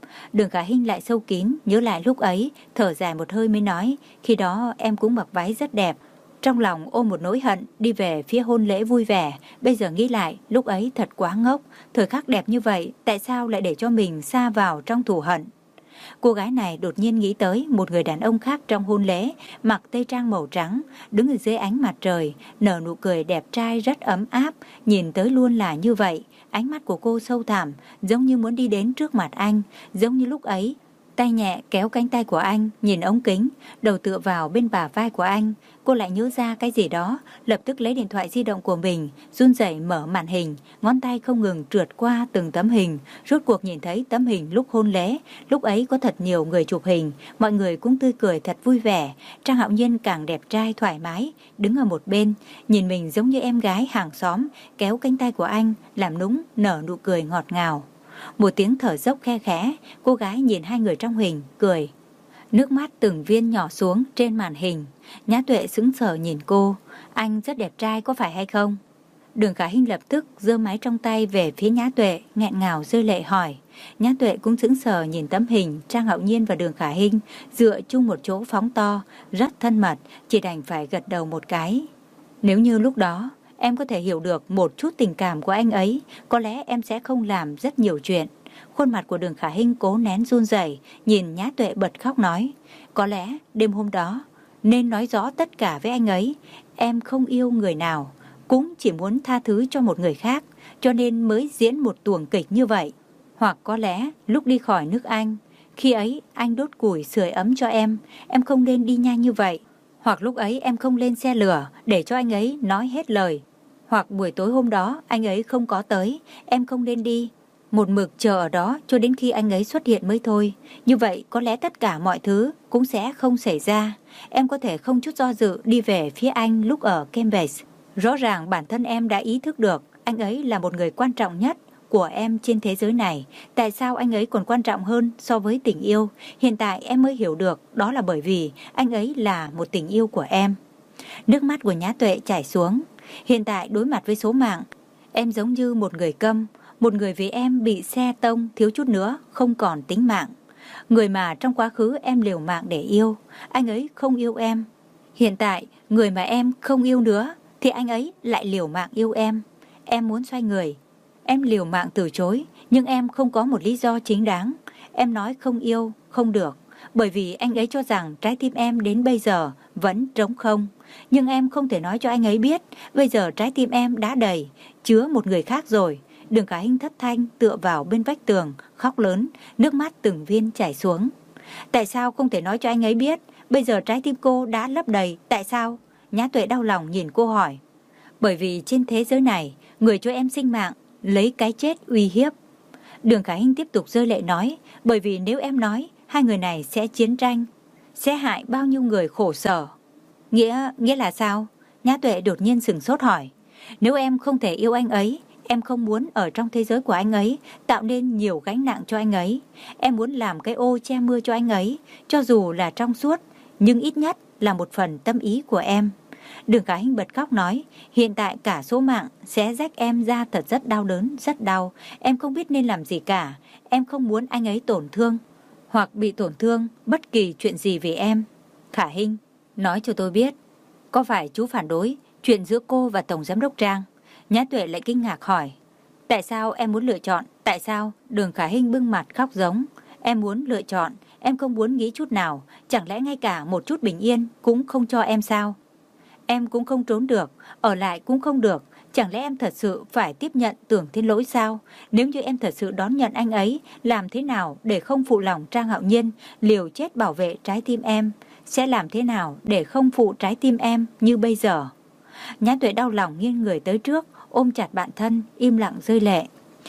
Đường Khả Hinh lại sâu kín nhớ lại lúc ấy, thở dài một hơi mới nói, khi đó em cũng mặc váy rất đẹp. Trong lòng ôm một nỗi hận, đi về phía hôn lễ vui vẻ. Bây giờ nghĩ lại, lúc ấy thật quá ngốc. Thời khắc đẹp như vậy, tại sao lại để cho mình sa vào trong thù hận? Cô gái này đột nhiên nghĩ tới một người đàn ông khác trong hôn lễ, mặc tây trang màu trắng, đứng ở dưới ánh mặt trời, nở nụ cười đẹp trai rất ấm áp, nhìn tới luôn là như vậy. Ánh mắt của cô sâu thẳm, giống như muốn đi đến trước mặt anh, giống như lúc ấy. Tay nhẹ kéo cánh tay của anh, nhìn ống kính, đầu tựa vào bên bả vai của anh. Cô lại nhớ ra cái gì đó, lập tức lấy điện thoại di động của mình, run rẩy mở màn hình, ngón tay không ngừng trượt qua từng tấm hình. Rốt cuộc nhìn thấy tấm hình lúc hôn lễ, lúc ấy có thật nhiều người chụp hình, mọi người cũng tươi cười thật vui vẻ. Trang Hạo Nhiên càng đẹp trai thoải mái, đứng ở một bên, nhìn mình giống như em gái hàng xóm, kéo cánh tay của anh, làm nũng, nở nụ cười ngọt ngào. Một tiếng thở dốc khe khẽ, cô gái nhìn hai người trong hình, cười. Nước mắt từng viên nhỏ xuống trên màn hình. Nhã Tuệ sững sờ nhìn cô. Anh rất đẹp trai có phải hay không? Đường Khả Hinh lập tức giơ máy trong tay về phía Nhã Tuệ, nghẹn ngào rơi lệ hỏi. Nhã Tuệ cũng sững sờ nhìn tấm hình Trang Hạo Nhiên và Đường Khả Hinh dựa chung một chỗ phóng to, rất thân mật, chỉ đành phải gật đầu một cái. Nếu như lúc đó em có thể hiểu được một chút tình cảm của anh ấy, có lẽ em sẽ không làm rất nhiều chuyện. Khuôn mặt của Đường Khả Hinh cố nén run rẩy, nhìn Nhã Tuệ bật khóc nói, có lẽ đêm hôm đó nên nói rõ tất cả với anh ấy. Em không yêu người nào, cũng chỉ muốn tha thứ cho một người khác, cho nên mới diễn một tuồng kịch như vậy. Hoặc có lẽ lúc đi khỏi nước Anh, khi ấy anh đốt củi sưởi ấm cho em, em không nên đi nhanh như vậy. Hoặc lúc ấy em không lên xe lửa để cho anh ấy nói hết lời. Hoặc buổi tối hôm đó anh ấy không có tới, em không nên đi, một mực chờ ở đó cho đến khi anh ấy xuất hiện mới thôi. Như vậy có lẽ tất cả mọi thứ cũng sẽ không xảy ra. Em có thể không chút do dự đi về phía anh lúc ở Cambridge. Rõ ràng bản thân em đã ý thức được anh ấy là một người quan trọng nhất của em trên thế giới này. Tại sao anh ấy còn quan trọng hơn so với tình yêu? Hiện tại em mới hiểu được đó là bởi vì anh ấy là một tình yêu của em. Nước mắt của Nhã Tuệ chảy xuống. Hiện tại đối mặt với số mạng, em giống như một người câm, một người vì em bị xe tông thiếu chút nữa không còn tính mạng. Người mà trong quá khứ em liều mạng để yêu, anh ấy không yêu em. Hiện tại người mà em không yêu nữa thì anh ấy lại liều mạng yêu em. Em muốn xoay người, em liều mạng từ chối, nhưng em không có một lý do chính đáng. Em nói không yêu, không được, bởi vì anh ấy cho rằng trái tim em đến bây giờ vẫn trống không. Nhưng em không thể nói cho anh ấy biết, bây giờ trái tim em đã đầy, chứa một người khác rồi. Đường Khả Hinh thất thanh tựa vào bên vách tường, khóc lớn, nước mắt từng viên chảy xuống. Tại sao không thể nói cho anh ấy biết, bây giờ trái tim cô đã lấp đầy, tại sao? Nhã Tuệ đau lòng nhìn cô hỏi. Bởi vì trên thế giới này, người cho em sinh mạng, lấy cái chết uy hiếp. Đường Khả Hinh tiếp tục rơi lệ nói, bởi vì nếu em nói, hai người này sẽ chiến tranh, sẽ hại bao nhiêu người khổ sở. Nghĩa, nghĩa là sao? Nhã Tuệ đột nhiên sửng sốt hỏi. Nếu em không thể yêu anh ấy, em không muốn ở trong thế giới của anh ấy, tạo nên nhiều gánh nặng cho anh ấy. Em muốn làm cái ô che mưa cho anh ấy, cho dù là trong suốt, nhưng ít nhất là một phần tâm ý của em. Đường Khả Hinh bật khóc nói, hiện tại cả số mạng sẽ rách em ra thật rất đau đớn, rất đau. Em không biết nên làm gì cả. Em không muốn anh ấy tổn thương, hoặc bị tổn thương bất kỳ chuyện gì vì em. Khả Hinh, nói cho tôi biết, có phải chú phản đối chuyện giữa cô và Tổng Giám đốc Trang? Nhã Tuệ lại kinh ngạc hỏi. Tại sao em muốn lựa chọn? Tại sao? Đường Khả Hinh bưng mặt khóc giống. Em muốn lựa chọn, em không muốn nghĩ chút nào. Chẳng lẽ ngay cả một chút bình yên cũng không cho em sao? Em cũng không trốn được, ở lại cũng không được. Chẳng lẽ em thật sự phải tiếp nhận Tưởng Thiên Lỗi sao? Nếu như em thật sự đón nhận anh ấy, làm thế nào để không phụ lòng Trang Hạo Nhiên, liều chết bảo vệ trái tim em? Sẽ làm thế nào để không phụ trái tim em như bây giờ? Nhã Tuệ đau lòng nghiêng người tới trước, ôm chặt bạn thân, im lặng rơi lệ.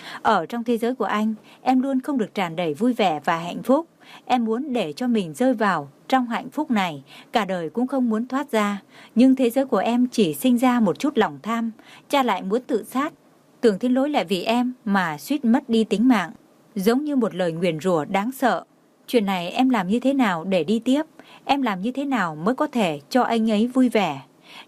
Ở trong thế giới của anh, em luôn không được tràn đầy vui vẻ và hạnh phúc. Em muốn để cho mình rơi vào trong hạnh phúc này, cả đời cũng không muốn thoát ra. Nhưng thế giới của em chỉ sinh ra một chút lòng tham. Cha lại muốn tự sát, Tưởng Thiên Lỗi lại vì em mà suýt mất đi tính mạng, giống như một lời nguyền rủa đáng sợ. Chuyện này em làm như thế nào để đi tiếp? Em làm như thế nào mới có thể cho anh ấy vui vẻ?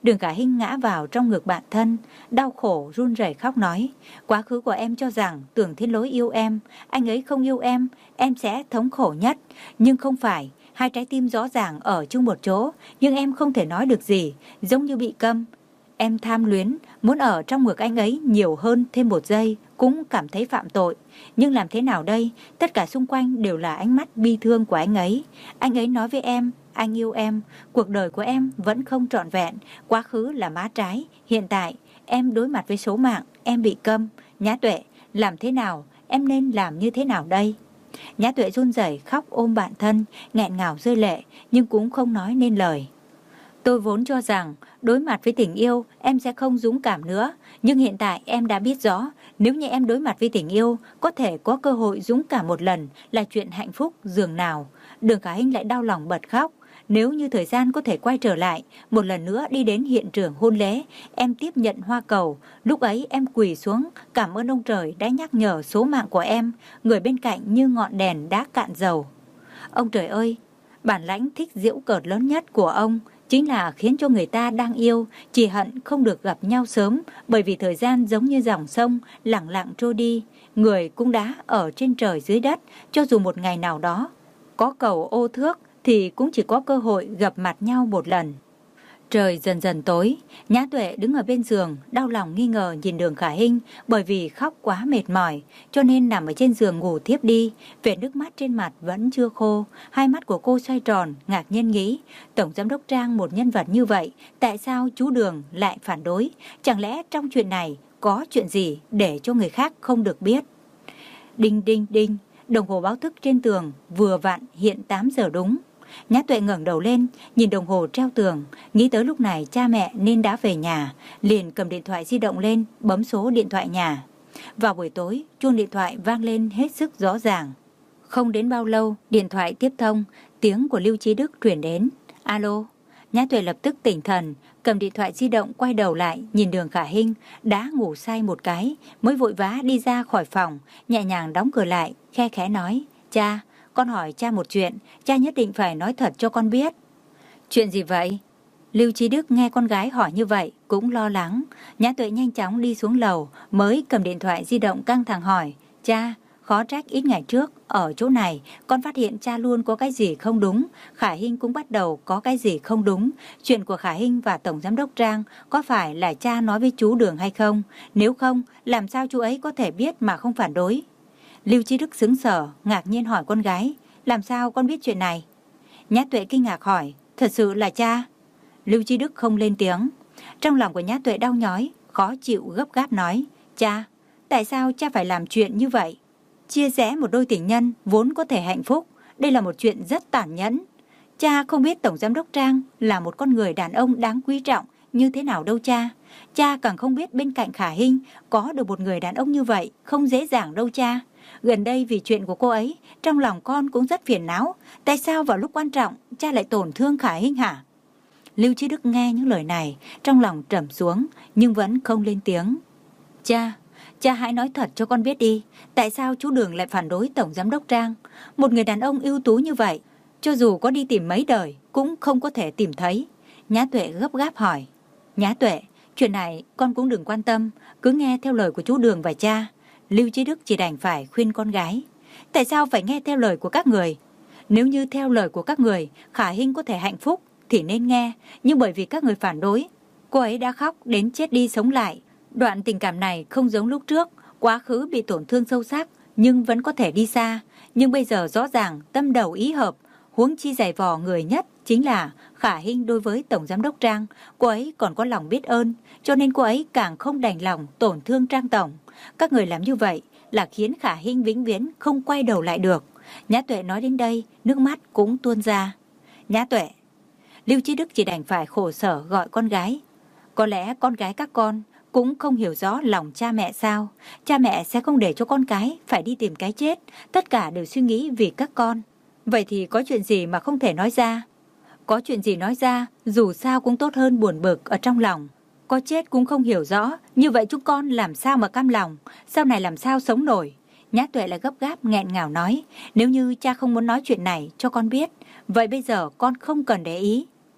Đường Khả Hinh ngã vào trong ngực bạn thân, đau khổ run rẩy khóc nói, quá khứ của em cho rằng Tưởng Thiên Lỗi yêu em, anh ấy không yêu em, em sẽ thống khổ nhất. Nhưng không phải, hai trái tim rõ ràng ở chung một chỗ, nhưng em không thể nói được gì, giống như bị câm. Em tham luyến, muốn ở trong ngực anh ấy nhiều hơn thêm một giây, cũng cảm thấy phạm tội. Nhưng làm thế nào đây? Tất cả xung quanh đều là ánh mắt bi thương của anh ấy. Anh ấy nói với em, anh yêu em, cuộc đời của em vẫn không trọn vẹn, quá khứ là má trái, hiện tại em đối mặt với số mạng, em bị câm. Nhã Tuệ, làm thế nào? Em nên làm như thế nào đây? Nhã Tuệ run rẩy khóc ôm bạn thân, nghẹn ngào rơi lệ, nhưng cũng không nói nên lời. Tôi vốn cho rằng đối mặt với tình yêu em sẽ không dũng cảm nữa, nhưng hiện tại em đã biết rõ, nếu như em đối mặt với tình yêu, có thể có cơ hội dũng cảm một lần là chuyện hạnh phúc dường nào. Đường Khả Hinh lại đau lòng bật khóc. Nếu như thời gian có thể quay trở lại, một lần nữa đi đến hiện trường hôn lễ, em tiếp nhận hoa cầu, lúc ấy em quỳ xuống, cảm ơn ông trời đã nhắc nhở số mạng của em, người bên cạnh như ngọn đèn đã cạn dầu. Ông trời ơi, bản lãnh thích giễu cợt lớn nhất của ông chính là khiến cho người ta đang yêu chỉ hận không được gặp nhau sớm, bởi vì thời gian giống như dòng sông lặng lặng trôi đi, người cũng đã ở trên trời dưới đất, cho dù một ngày nào đó có cầu ô thước thì cũng chỉ có cơ hội gặp mặt nhau một lần. Trời dần dần tối, Nhã Tuệ đứng ở bên giường, đau lòng nghi ngờ nhìn Đường Khả Hinh, bởi vì khóc quá mệt mỏi, cho nên nằm ở trên giường ngủ thiếp đi. Vệt nước mắt trên mặt vẫn chưa khô, hai mắt của cô xoay tròn, ngạc nhiên nghĩ, Tổng Giám đốc Trang một nhân vật như vậy, tại sao chú Đường lại phản đối? Chẳng lẽ trong chuyện này có chuyện gì để cho người khác không được biết? Đinh đinh đinh, đồng hồ báo thức trên tường vừa vặn hiện tám giờ đúng. Nhã Tuệ ngẩng đầu lên, nhìn đồng hồ treo tường, nghĩ tới lúc này cha mẹ nên đã về nhà, liền cầm điện thoại di động lên, bấm số điện thoại nhà. Vào buổi tối, chuông điện thoại vang lên hết sức rõ ràng. Không đến bao lâu, điện thoại tiếp thông, tiếng của Lưu Chí Đức truyền đến. Alo. Nhã Tuệ lập tức tỉnh thần, cầm điện thoại di động quay đầu lại, nhìn Đường Khả Hinh đã ngủ say một cái, mới vội vã đi ra khỏi phòng, nhẹ nhàng đóng cửa lại, khe khẽ nói, cha, con hỏi cha một chuyện, cha nhất định phải nói thật cho con biết. Chuyện gì vậy? Lưu Chí Đức nghe con gái hỏi như vậy cũng lo lắng. Nhã Tuệ nhanh chóng đi xuống lầu, mới cầm điện thoại di động căng thẳng hỏi, cha, khó trách ít ngày trước ở chỗ này con phát hiện cha luôn có cái gì không đúng, Khả Hinh cũng bắt đầu có cái gì không đúng. Chuyện của Khả Hinh và Tổng Giám đốc Trang có phải là cha nói với chú Đường hay không? Nếu không, làm sao chú ấy có thể biết mà không phản đối? Lưu Chí Đức sững sờ, ngạc nhiên hỏi con gái, làm sao con biết chuyện này? Nhã Tuệ kinh ngạc hỏi, thật sự là cha? Lưu Chí Đức không lên tiếng. Trong lòng của Nhã Tuệ đau nhói, khó chịu gấp gáp nói, cha, tại sao cha phải làm chuyện như vậy? Chia rẽ một đôi tình nhân vốn có thể hạnh phúc, đây là một chuyện rất tàn nhẫn. Cha không biết Tổng Giám đốc Trang là một con người đàn ông đáng quý trọng như thế nào đâu cha. Cha càng không biết bên cạnh Khả Hinh có được một người đàn ông như vậy không dễ dàng đâu cha. Gần đây vì chuyện của cô ấy, trong lòng con cũng rất phiền não. Tại sao vào lúc quan trọng, cha lại tổn thương Khả Hinh hả? Lưu Chí Đức nghe những lời này, trong lòng trầm xuống, nhưng vẫn không lên tiếng. Cha, cha hãy nói thật cho con biết đi. Tại sao chú Đường lại phản đối Tổng Giám đốc Trang? Một người đàn ông ưu tú như vậy, cho dù có đi tìm mấy đời, cũng không có thể tìm thấy. Nhã Tuệ gấp gáp hỏi. Nhã Tuệ, chuyện này con cũng đừng quan tâm, cứ nghe theo lời của chú Đường và cha. Lưu Chí Đức chỉ đành phải khuyên con gái. Tại sao phải nghe theo lời của các người? Nếu như theo lời của các người, Khả Hinh có thể hạnh phúc thì nên nghe, nhưng bởi vì các người phản đối, cô ấy đã khóc đến chết đi sống lại. Đoạn tình cảm này không giống lúc trước, quá khứ bị tổn thương sâu sắc nhưng vẫn có thể đi xa, nhưng bây giờ rõ ràng tâm đầu ý hợp, huống chi giày vò người nhất chính là Khả Hinh đối với Tổng Giám đốc Trang, cô ấy còn có lòng biết ơn, cho nên cô ấy càng không đành lòng tổn thương Trang Tổng. Các người làm như vậy là khiến Khả Hinh vĩnh viễn không quay đầu lại được. Nhã Tuệ nói đến đây, nước mắt cũng tuôn ra. Nhã Tuệ. Lưu Chí Đức chỉ đành phải khổ sở gọi con gái. Có lẽ con gái các con cũng không hiểu rõ lòng cha mẹ sao. Cha mẹ sẽ không để cho con cái phải đi tìm cái chết, tất cả đều suy nghĩ vì các con. Vậy thì có chuyện gì mà không thể nói ra? Có chuyện gì nói ra, dù sao cũng tốt hơn buồn bực ở trong lòng. Có chết cũng không hiểu rõ, như vậy chúng con làm sao mà cam lòng, sau này làm sao sống nổi. Nhã Tuệ lại gấp gáp nghẹn ngào nói, nếu như cha không muốn nói chuyện này cho con biết, vậy bây giờ con không cần để ý.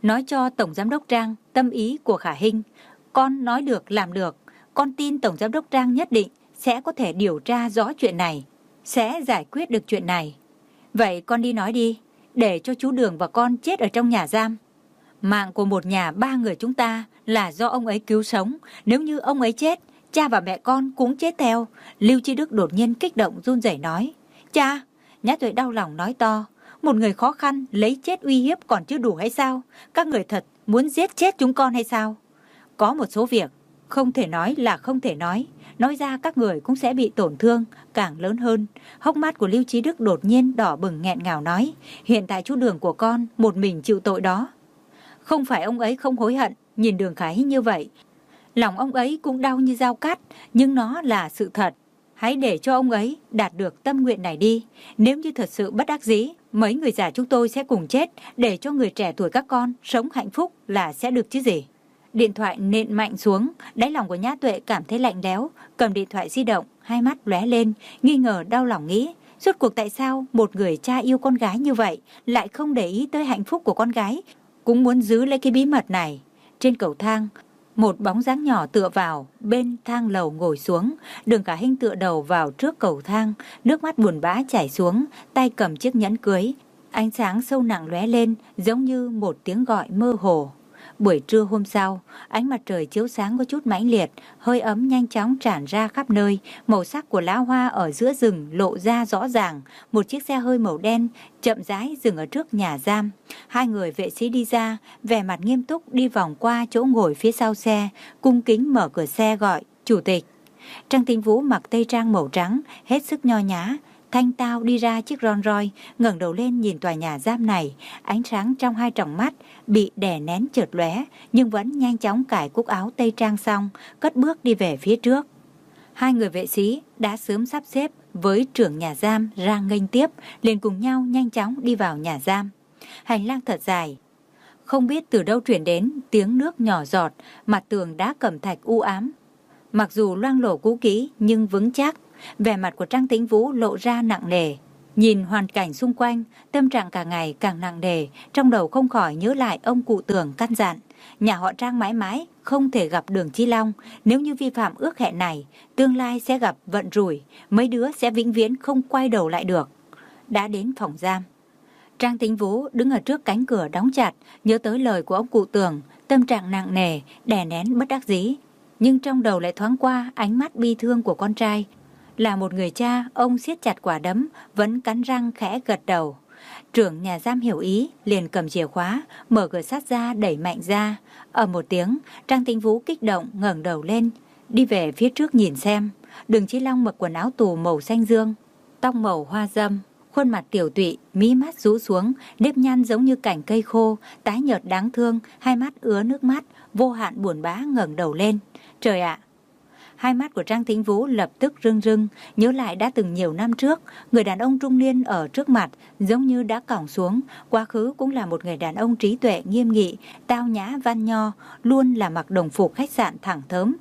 nói cho Tổng Giám đốc Trang tâm ý của Khả Hinh. Con nói được làm được. Con tin Tổng Giám đốc Trang nhất định sẽ có thể điều tra rõ chuyện này, sẽ giải quyết được chuyện này. Vậy con đi nói đi, để cho chú Đường và con chết ở trong nhà giam. Mạng của một nhà ba người chúng ta là do ông ấy cứu sống. Nếu như ông ấy chết, cha và mẹ con cũng chết theo. Lưu Chi Đức đột nhiên kích động run rẩy nói. Cha! Nhã Tuệ đau lòng nói to. Một người khó khăn lấy chết uy hiếp còn chưa đủ hay sao? Các người thật muốn giết chết chúng con hay sao? Có một số việc không thể nói là không thể nói. Nói ra các người cũng sẽ bị tổn thương càng lớn hơn. Hốc mắt của Lưu Chí Đức đột nhiên đỏ bừng nghẹn ngào nói. Hiện tại chú Đường của con một mình chịu tội đó. Không phải ông ấy không hối hận. Nhìn Đường Khả Hinh như vậy, lòng ông ấy cũng đau như dao cắt. Nhưng nó là sự thật. Hãy để cho ông ấy đạt được tâm nguyện này đi. Nếu như thật sự bất đắc dĩ, mấy người già chúng tôi sẽ cùng chết, để cho người trẻ tuổi các con sống hạnh phúc là sẽ được chứ gì. Điện thoại nện mạnh xuống, đáy lòng của Nhã Tuệ cảm thấy lạnh lẽo, cầm điện thoại di động, hai mắt lóe lên, nghi ngờ đau lòng nghĩ, rốt cuộc tại sao một người cha yêu con gái như vậy lại không để ý tới hạnh phúc của con gái, cũng muốn giữ lấy cái bí mật này. Trên cầu thang, một bóng dáng nhỏ tựa vào bên thang lầu ngồi xuống. Đường Khả Hinh tựa đầu vào trước cầu thang, nước mắt buồn bã chảy xuống, tay cầm chiếc nhẫn cưới, ánh sáng sâu nặng lóe lên giống như một tiếng gọi mơ hồ. Buổi trưa hôm sau, ánh mặt trời chiếu sáng có chút mãnh liệt, hơi ấm nhanh chóng tràn ra khắp nơi, màu sắc của lá hoa ở giữa rừng lộ ra rõ ràng. Một chiếc xe hơi màu đen chậm rãi dừng ở trước nhà giam. Hai người vệ sĩ đi ra, vẻ mặt nghiêm túc đi vòng qua chỗ ngồi phía sau xe, cung kính mở cửa xe gọi, "Chủ tịch." Trang Tĩnh Vũ mặc tây trang màu trắng, hết sức nho nhã, thanh tao đi ra chiếc Rolls Royce, ngẩng đầu lên nhìn tòa nhà giam này, ánh sáng trong hai tròng mắt bị đè nén chợt lóe, nhưng vẫn nhanh chóng cài cúc áo tây trang xong, cất bước đi về phía trước. Hai người vệ sĩ đã sớm sắp xếp với trưởng nhà giam ra nghênh tiếp, liền cùng nhau nhanh chóng đi vào nhà giam. Hành lang thật dài, không biết từ đâu truyền đến tiếng nước nhỏ giọt, mặt tường đá cẩm thạch u ám. Mặc dù loang lổ cũ kỹ nhưng vững chắc. Vẻ mặt của Trang Tĩnh Vũ lộ ra nặng nề. Nhìn hoàn cảnh xung quanh, tâm trạng cả ngày càng nặng nề, trong đầu không khỏi nhớ lại ông cụ Tưởng căn dặn. Nhà họ Trang mãi mãi không thể gặp Đường Chi Long. Nếu như vi phạm ước hẹn này, tương lai sẽ gặp vận rủi, mấy đứa sẽ vĩnh viễn không quay đầu lại được. Đã đến phòng giam, Trang Tĩnh Vũ đứng ở trước cánh cửa đóng chặt, nhớ tới lời của ông cụ Tưởng, tâm trạng nặng nề, đè nén bất đắc dĩ. Nhưng trong đầu lại thoáng qua ánh mắt bi thương của con trai. Là một người cha, ông siết chặt quả đấm, vẫn cắn răng khẽ gật đầu. Trưởng nhà giam hiểu ý, liền cầm chìa khóa, mở cửa sắt ra đẩy mạnh ra. Ở một tiếng, Trang Tĩnh Vũ kích động ngẩng đầu lên, đi về phía trước nhìn xem. Đường Chí Long mặc quần áo tù màu xanh dương, tóc màu hoa dâm, khuôn mặt tiểu tụy, mí mắt rũ xuống, nếp nhăn giống như cành cây khô, tái nhợt đáng thương, hai mắt ứa nước mắt, vô hạn buồn bã ngẩng đầu lên. Trời ạ! Hai mắt của Trang Tĩnh Vũ lập tức rưng rưng, nhớ lại đã từng nhiều năm trước, người đàn ông trung niên ở trước mặt giống như đã còng xuống, quá khứ cũng là một người đàn ông trí tuệ nghiêm nghị, tao nhã văn nho, luôn là mặc đồng phục khách sạn thẳng thớm,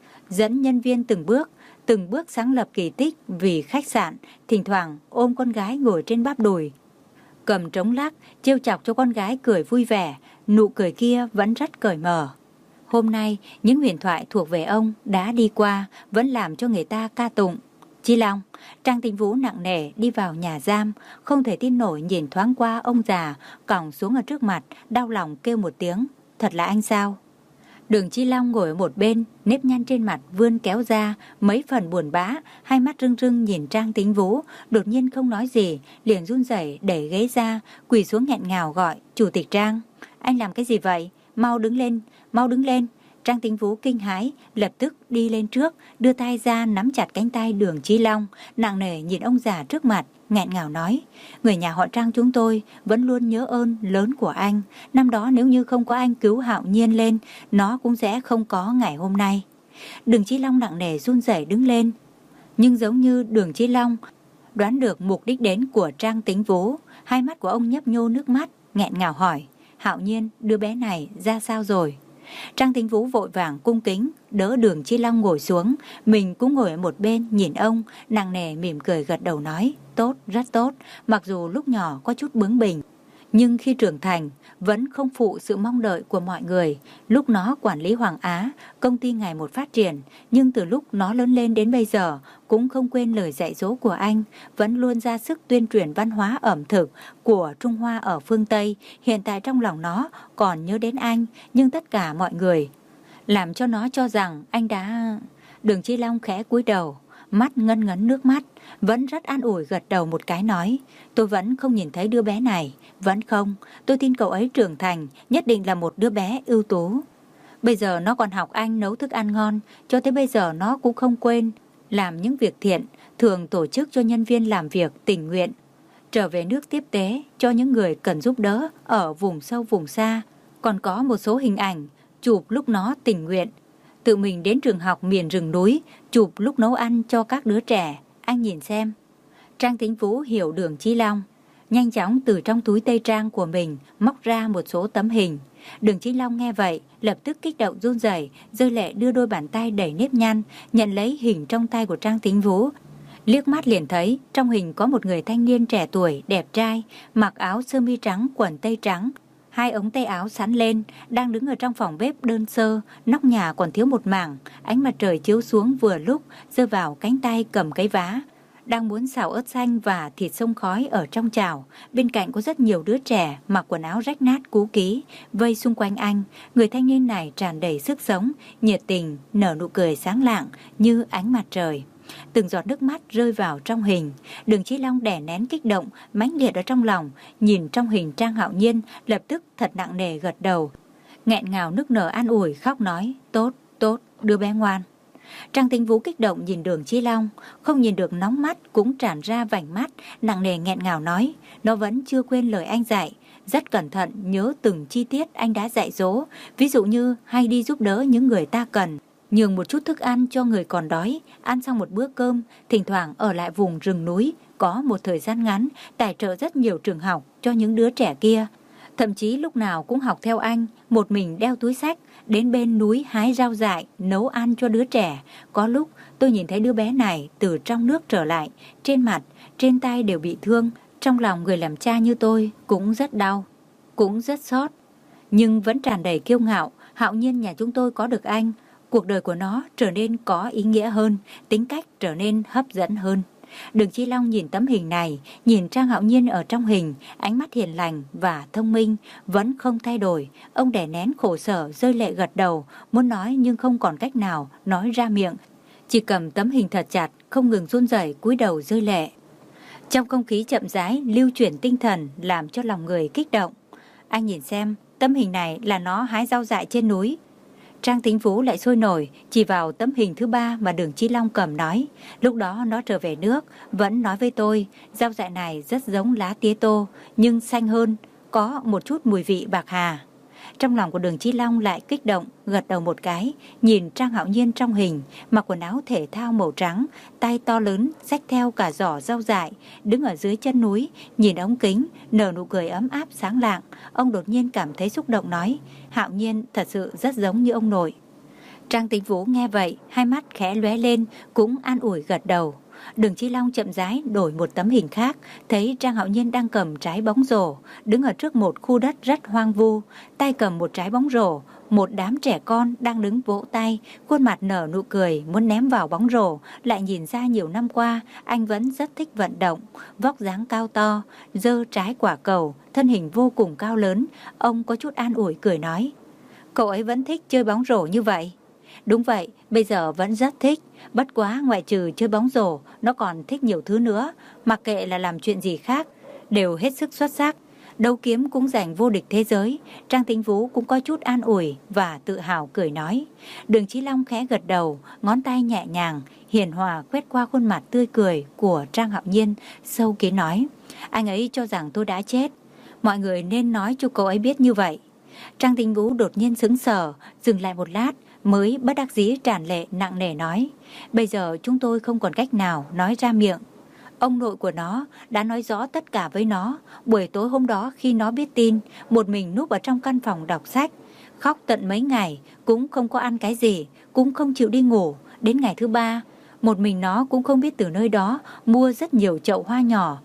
dẫn nhân viên từng bước, từng bước sáng lập kỳ tích vì khách sạn, thỉnh thoảng ôm con gái ngồi trên bắp đùi, cầm trống lắc, trêu chọc cho con gái cười vui vẻ, nụ cười kia vẫn rất cởi mở. Hôm nay, những huyền thoại thuộc về ông đã đi qua, vẫn làm cho người ta ca tụng. Chi Long, Trang Tĩnh Vũ nặng nề đi vào nhà giam, không thể tin nổi nhìn thoáng qua ông già, còng xuống ở trước mặt, đau lòng kêu một tiếng, thật là anh sao? Đường Chi Long ngồi ở một bên, nếp nhăn trên mặt vươn kéo ra, mấy phần buồn bã, hai mắt rưng rưng nhìn Trang Tĩnh Vũ, đột nhiên không nói gì, liền run rẩy đẩy ghế ra, quỳ xuống nghẹn ngào gọi, Chủ tịch Trang, anh làm cái gì vậy? Mau đứng lên, mau đứng lên. Trang Tĩnh Vũ kinh hãi, lập tức đi lên trước, đưa tay ra nắm chặt cánh tay Đường Chí Long, nặng nề nhìn ông già trước mặt, nghẹn ngào nói, người nhà họ Trang chúng tôi vẫn luôn nhớ ơn lớn của anh. Năm đó nếu như không có anh cứu Hạo Nhiên lên, nó cũng sẽ không có ngày hôm nay. Đường Chí Long nặng nề run rẩy đứng lên, nhưng giống như Đường Chí Long đoán được mục đích đến của Trang Tĩnh Vũ, hai mắt của ông nhấp nhô nước mắt, nghẹn ngào hỏi, Hạo Nhiên, đứa bé này ra sao rồi? Trang Tĩnh Vũ vội vàng cung kính đỡ Đường Chí Long ngồi xuống, mình cũng ngồi ở một bên nhìn ông, nặng nề mỉm cười gật đầu nói, tốt, rất tốt, mặc dù lúc nhỏ có chút bướng bỉnh, Nhưng khi trưởng thành, vẫn không phụ sự mong đợi của mọi người. Lúc nó quản lý Hoàng Á, công ty ngày một phát triển, nhưng từ lúc nó lớn lên đến bây giờ, cũng không quên lời dạy dỗ của anh, vẫn luôn ra sức tuyên truyền văn hóa ẩm thực của Trung Hoa ở phương Tây. Hiện tại trong lòng nó còn nhớ đến anh, nhưng tất cả mọi người làm cho nó cho rằng anh đã... Đường Chi Long khẽ cúi đầu, mắt ngân ngấn nước mắt, vẫn rất an ủi gật đầu một cái nói, tôi vẫn không nhìn thấy đứa bé này, vẫn không, tôi tin cậu ấy trưởng thành, nhất định là một đứa bé ưu tú. Bây giờ nó còn học anh nấu thức ăn ngon, cho tới bây giờ nó cũng không quên làm những việc thiện, thường tổ chức cho nhân viên làm việc tình nguyện, trở về nước tiếp tế cho những người cần giúp đỡ ở vùng sâu vùng xa. Còn có một số hình ảnh chụp lúc nó tình nguyện, tự mình đến trường học miền rừng núi, chụp lúc nấu ăn cho các đứa trẻ, anh nhìn xem. Trang Tính Vũ hiểu Đường Chi Long, nhanh chóng từ trong túi tây trang của mình móc ra một số tấm hình. Đường Chi Long nghe vậy, lập tức kích động run rẩy, rơi lệ đưa đôi bàn tay đầy nếp nhăn, nhận lấy hình trong tay của Trang Tính Vũ. Liếc mắt liền thấy, trong hình có một người thanh niên trẻ tuổi, đẹp trai, mặc áo sơ mi trắng, quần tây trắng, hai ống tay áo sắn lên, đang đứng ở trong phòng bếp đơn sơ, nóc nhà còn thiếu một mảng, ánh mặt trời chiếu xuống vừa lúc, rơi vào cánh tay cầm cái vá. Đang muốn xào ớt xanh và thịt xông khói ở trong chảo, bên cạnh có rất nhiều đứa trẻ mặc quần áo rách nát cũ kỹ, vây xung quanh anh. Người thanh niên này tràn đầy sức sống, nhiệt tình, nở nụ cười sáng lạng như ánh mặt trời. Từng giọt nước mắt rơi vào trong hình. Đường Chí Long đè nén kích động mãnh liệt ở trong lòng, nhìn trong hình Trang Hạo Nhiên, lập tức thật nặng nề gật đầu, nghẹn ngào nức nở an ủi khóc nói, tốt, tốt, đứa bé ngoan. Trang Tính Vũ kích động nhìn Đường Chí Long, không nhìn được nóng mắt cũng tràn ra vành mắt, nặng nề nghẹn ngào nói, nó vẫn chưa quên lời anh dạy, rất cẩn thận nhớ từng chi tiết anh đã dạy dỗ, ví dụ như hay đi giúp đỡ những người ta cần, nhường một chút thức ăn cho người còn đói, ăn xong một bữa cơm, thỉnh thoảng ở lại vùng rừng núi, có một thời gian ngắn, tài trợ rất nhiều trường học cho những đứa trẻ kia. Thậm chí lúc nào cũng học theo anh, một mình đeo túi xách, đến bên núi hái rau dại, nấu ăn cho đứa trẻ. Có lúc tôi nhìn thấy đứa bé này từ trong nước trở lại, trên mặt, trên tay đều bị thương. Trong lòng người làm cha như tôi cũng rất đau, cũng rất xót. Nhưng vẫn tràn đầy kiêu ngạo, Hạo Nhiên nhà chúng tôi có được anh. Cuộc đời của nó trở nên có ý nghĩa hơn, tính cách trở nên hấp dẫn hơn. Đường Chí Long nhìn tấm hình này, nhìn Trang Hạo Nhiên ở trong hình, ánh mắt hiền lành và thông minh vẫn không thay đổi. Ông đè nén khổ sở, rơi lệ gật đầu, muốn nói nhưng không còn cách nào nói ra miệng, chỉ cầm tấm hình thật chặt, không ngừng run rẩy cúi đầu rơi lệ. Trong không khí chậm rãi lưu chuyển tinh thần làm cho lòng người kích động. Anh nhìn xem, tấm hình này là nó hái rau dại trên núi. Trang Tính Vũ lại sôi nổi, chỉ vào tấm hình thứ ba mà Đường Chí Long cầm nói. Lúc đó nó trở về nước, vẫn nói với tôi, rau dại này rất giống lá tía tô, nhưng xanh hơn, có một chút mùi vị bạc hà. Trong lòng của Đường Chí Long lại kích động, gật đầu một cái, nhìn Trang Hạo Nhiên trong hình, mặc quần áo thể thao màu trắng, tay to lớn, xách theo cả giỏ rau dại, đứng ở dưới chân núi, nhìn ống kính, nở nụ cười ấm áp sáng lạng. Ông đột nhiên cảm thấy xúc động nói, Hạo Nhiên thật sự rất giống như ông nội. Trang Tính Vũ nghe vậy, hai mắt khẽ lóe lên, cũng an ủi gật đầu. Đường Chí Long chậm rãi đổi một tấm hình khác, thấy Trang Hạo Nhiên đang cầm trái bóng rổ, đứng ở trước một khu đất rất hoang vu, tay cầm một trái bóng rổ, một đám trẻ con đang đứng vỗ tay, khuôn mặt nở nụ cười muốn ném vào bóng rổ, lại nhìn ra nhiều năm qua anh vẫn rất thích vận động, vóc dáng cao to, giơ trái quả cầu, thân hình vô cùng cao lớn. Ông có chút an ủi cười nói, cậu ấy vẫn thích chơi bóng rổ như vậy. Đúng vậy, bây giờ vẫn rất thích, bất quá ngoại trừ chơi bóng rổ, nó còn thích nhiều thứ nữa, mặc kệ là làm chuyện gì khác, đều hết sức xuất sắc. Đấu kiếm cũng giành vô địch thế giới. Trang Tính Vũ cũng có chút an ủi và tự hào cười nói. Đường Chí Long khẽ gật đầu, ngón tay nhẹ nhàng, hiền hòa quét qua khuôn mặt tươi cười của Trang Hạo Nhiên, sâu kín nói, anh ấy cho rằng tôi đã chết, mọi người nên nói cho cậu ấy biết như vậy. Trang Tính Vũ đột nhiên sững sờ, dừng lại một lát, mới bất đắc dĩ tràn lệ nặng nề nói, bây giờ chúng tôi không còn cách nào nói ra miệng. Ông nội của nó đã nói rõ tất cả với nó. Buổi tối hôm đó khi nó biết tin, một mình núp ở trong căn phòng đọc sách, khóc tận mấy ngày, cũng không có ăn cái gì, cũng không chịu đi ngủ. Đến ngày thứ ba, một mình nó cũng không biết từ nơi đó mua rất nhiều chậu hoa nhỏ.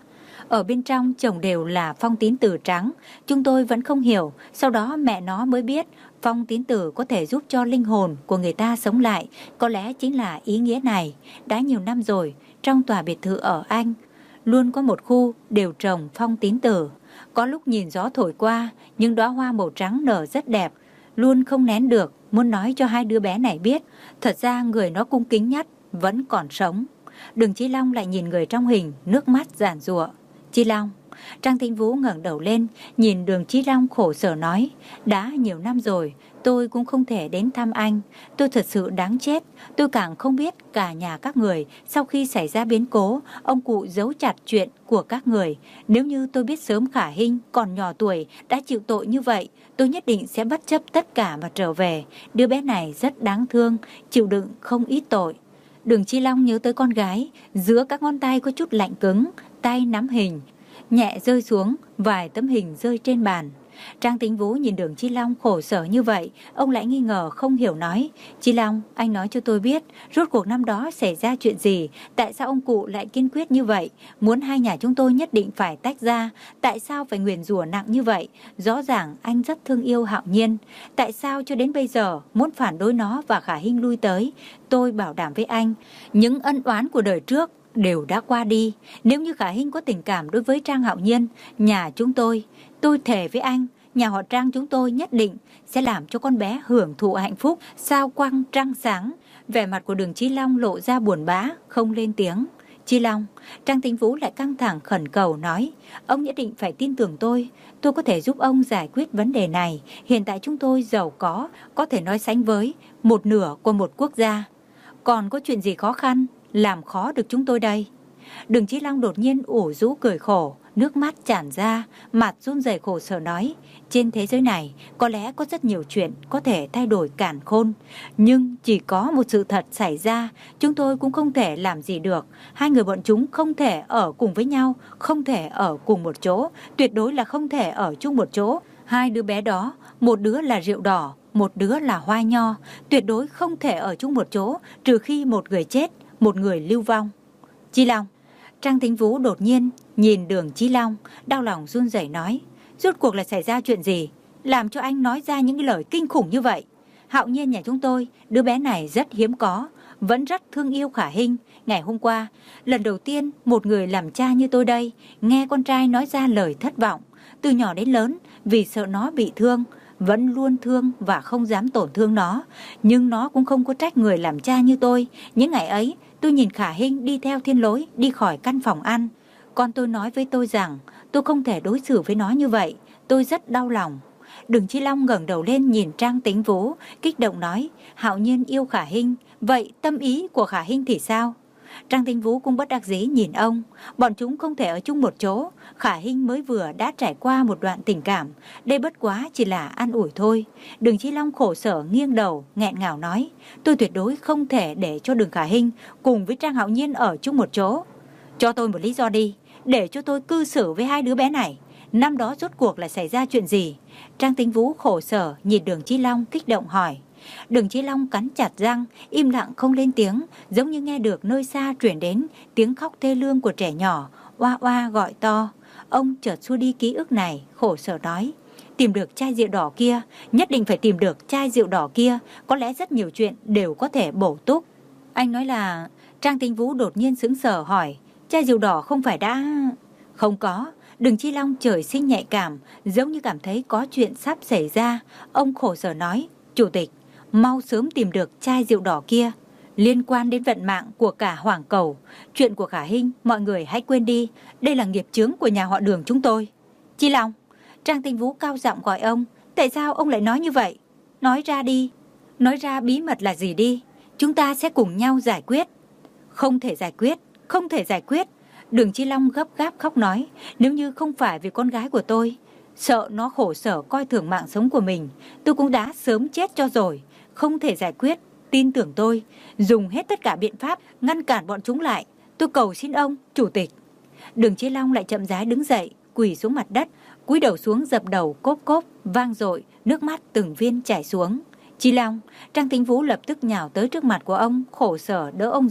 Ở bên trong chồng đều là phong tín tử trắng. Chúng tôi vẫn không hiểu. Sau đó mẹ nó mới biết phong tín tử có thể giúp cho linh hồn của người ta sống lại. Có lẽ chính là ý nghĩa này. Đã nhiều năm rồi, trong tòa biệt thự ở Anh, luôn có một khu đều trồng phong tín tử. Có lúc nhìn gió thổi qua, những đóa hoa màu trắng nở rất đẹp. Luôn không nén được, muốn nói cho hai đứa bé này biết. Thật ra người nó cung kính nhất vẫn còn sống. Đường Chí Long lại nhìn người trong hình, nước mắt giàn giụa. Chí Long. Trang Tinh Vũ ngẩng đầu lên, nhìn Đường Chí Long khổ sở nói, đã nhiều năm rồi, tôi cũng không thể đến thăm anh. Tôi thật sự đáng chết. Tôi càng không biết cả nhà các người sau khi xảy ra biến cố, ông cụ giấu chặt chuyện của các người. Nếu như tôi biết sớm Khả Hinh còn nhỏ tuổi đã chịu tội như vậy, tôi nhất định sẽ bất chấp tất cả mà trở về. Đứa bé này rất đáng thương, chịu đựng không ít tội. Đường Chí Long nhớ tới con gái, giữa các ngón tay có chút lạnh cứng, tay nắm hình, nhẹ rơi xuống, vài tấm hình rơi trên bàn. Trang Tính Vũ nhìn Đường Chí Long khổ sở như vậy, ông lại nghi ngờ không hiểu nói, Chí Long, anh nói cho tôi biết, rốt cuộc năm đó xảy ra chuyện gì, tại sao ông cụ lại kiên quyết như vậy, muốn hai nhà chúng tôi nhất định phải tách ra, tại sao phải nguyền rủa nặng như vậy, rõ ràng anh rất thương yêu Hạo Nhiên, tại sao cho đến bây giờ muốn phản đối nó và Khả Hinh lui tới, tôi bảo đảm với anh, những ân oán của đời trước đều đã qua đi. Nếu như Khả Hinh có tình cảm đối với Trang Hạo Nhiên, nhà chúng tôi, tôi thề với anh, nhà họ Trang chúng tôi nhất định sẽ làm cho con bé hưởng thụ hạnh phúc, sao quang trăng sáng. Vẻ mặt của Đường Chí Long lộ ra buồn bã, không lên tiếng. Chí Long, Trang Tinh Vũ lại căng thẳng khẩn cầu nói, ông nhất định phải tin tưởng tôi, tôi có thể giúp ông giải quyết vấn đề này. Hiện tại chúng tôi giàu có, có thể nói sánh với một nửa của một quốc gia. Còn có chuyện gì khó khăn, làm khó được chúng tôi đây? Đường Chí Long đột nhiên ủ rũ cười khổ, nước mắt tràn ra, mặt run rẩy khổ sở nói, trên thế giới này có lẽ có rất nhiều chuyện có thể thay đổi càn khôn, nhưng chỉ có một sự thật xảy ra, chúng tôi cũng không thể làm gì được. Hai người bọn chúng không thể ở cùng với nhau, không thể ở cùng một chỗ, tuyệt đối là không thể ở chung một chỗ. Hai đứa bé đó, một đứa là rượu đỏ, một đứa là hoa nho, tuyệt đối không thể ở chung một chỗ, trừ khi một người chết, một người lưu vong. Chí Long. Trang Tính Vũ đột nhiên nhìn Đường Chí Long, đau lòng run rẩy nói, rốt cuộc là xảy ra chuyện gì, làm cho anh nói ra những lời kinh khủng như vậy? Hạo Nhiên nhà chúng tôi, đứa bé này rất hiếm có, vẫn rất thương yêu Khả Hinh. Ngày hôm qua, lần đầu tiên một người làm cha như tôi đây, nghe con trai nói ra lời thất vọng. Từ nhỏ đến lớn, vì sợ nó bị thương, vẫn luôn thương và không dám tổn thương nó. Nhưng nó cũng không có trách người làm cha như tôi. Những ngày ấy, tôi nhìn Khả Hinh đi theo Thiên Lỗi đi khỏi căn phòng ăn. Con tôi nói với tôi rằng tôi không thể đối xử với nó như vậy. Tôi rất đau lòng. Đường Chí Long ngẩng đầu lên nhìn Trang Tính Vũ, kích động nói, Hạo Nhiên yêu Khả Hinh, vậy tâm ý của Khả Hinh thì sao? Trang Tính Vũ cũng bất đắc dĩ nhìn ông, bọn chúng không thể ở chung một chỗ, Khả Hinh mới vừa đã trải qua một đoạn tình cảm, đây bất quá chỉ là an ủi thôi. Đường Chí Long khổ sở nghiêng đầu, nghẹn ngào nói, tôi tuyệt đối không thể để cho Đường Khả Hinh cùng với Trang Hạo Nhiên ở chung một chỗ. Cho tôi một lý do đi, để cho tôi cư xử với hai đứa bé này. Năm đó rốt cuộc là xảy ra chuyện gì? Trang Tính Vũ khổ sở nhìn Đường Chí Long kích động hỏi. Đường Chí Long cắn chặt răng, im lặng không lên tiếng, giống như nghe được nơi xa truyền đến tiếng khóc thê lương của trẻ nhỏ, oa oa gọi to. Ông chợt xua đi ký ức này, khổ sở nói, tìm được chai rượu đỏ kia, nhất định phải tìm được chai rượu đỏ kia, có lẽ rất nhiều chuyện đều có thể bổ túc. Anh nói là... Trang Tính Vũ đột nhiên sững sờ hỏi, chai rượu đỏ không phải đã... Không có. Đường Chí Long trời sinh nhạy cảm, giống như cảm thấy có chuyện sắp xảy ra. Ông khổ sở nói, Chủ tịch, mau sớm tìm được chai rượu đỏ kia. Liên quan đến vận mạng của cả Hoàng Cầu, chuyện của Khả Hinh mọi người hãy quên đi, đây là nghiệp chướng của nhà họ Đường chúng tôi. Chí Long. Trang Tinh Vũ cao giọng gọi ông, tại sao ông lại nói như vậy? Nói ra đi, nói ra bí mật là gì đi, chúng ta sẽ cùng nhau giải quyết. Không thể giải quyết, không thể giải quyết. Đường Chí Long gấp gáp khóc nói, nếu như không phải vì con gái của tôi, sợ nó khổ sở coi thường mạng sống của mình, tôi cũng đã sớm chết cho rồi. Không thể giải quyết, tin tưởng tôi, dùng hết tất cả biện pháp ngăn cản bọn chúng lại. Tôi cầu xin ông, Chủ tịch. Đường Chí Long lại chậm rãi đứng dậy, quỳ xuống mặt đất, cúi đầu xuống dập đầu cốp cốp, vang dội, nước mắt từng viên chảy xuống. Chí Long. Trang Tính Vũ lập tức nhào tới trước mặt của ông, khổ sở đỡ ông dậy.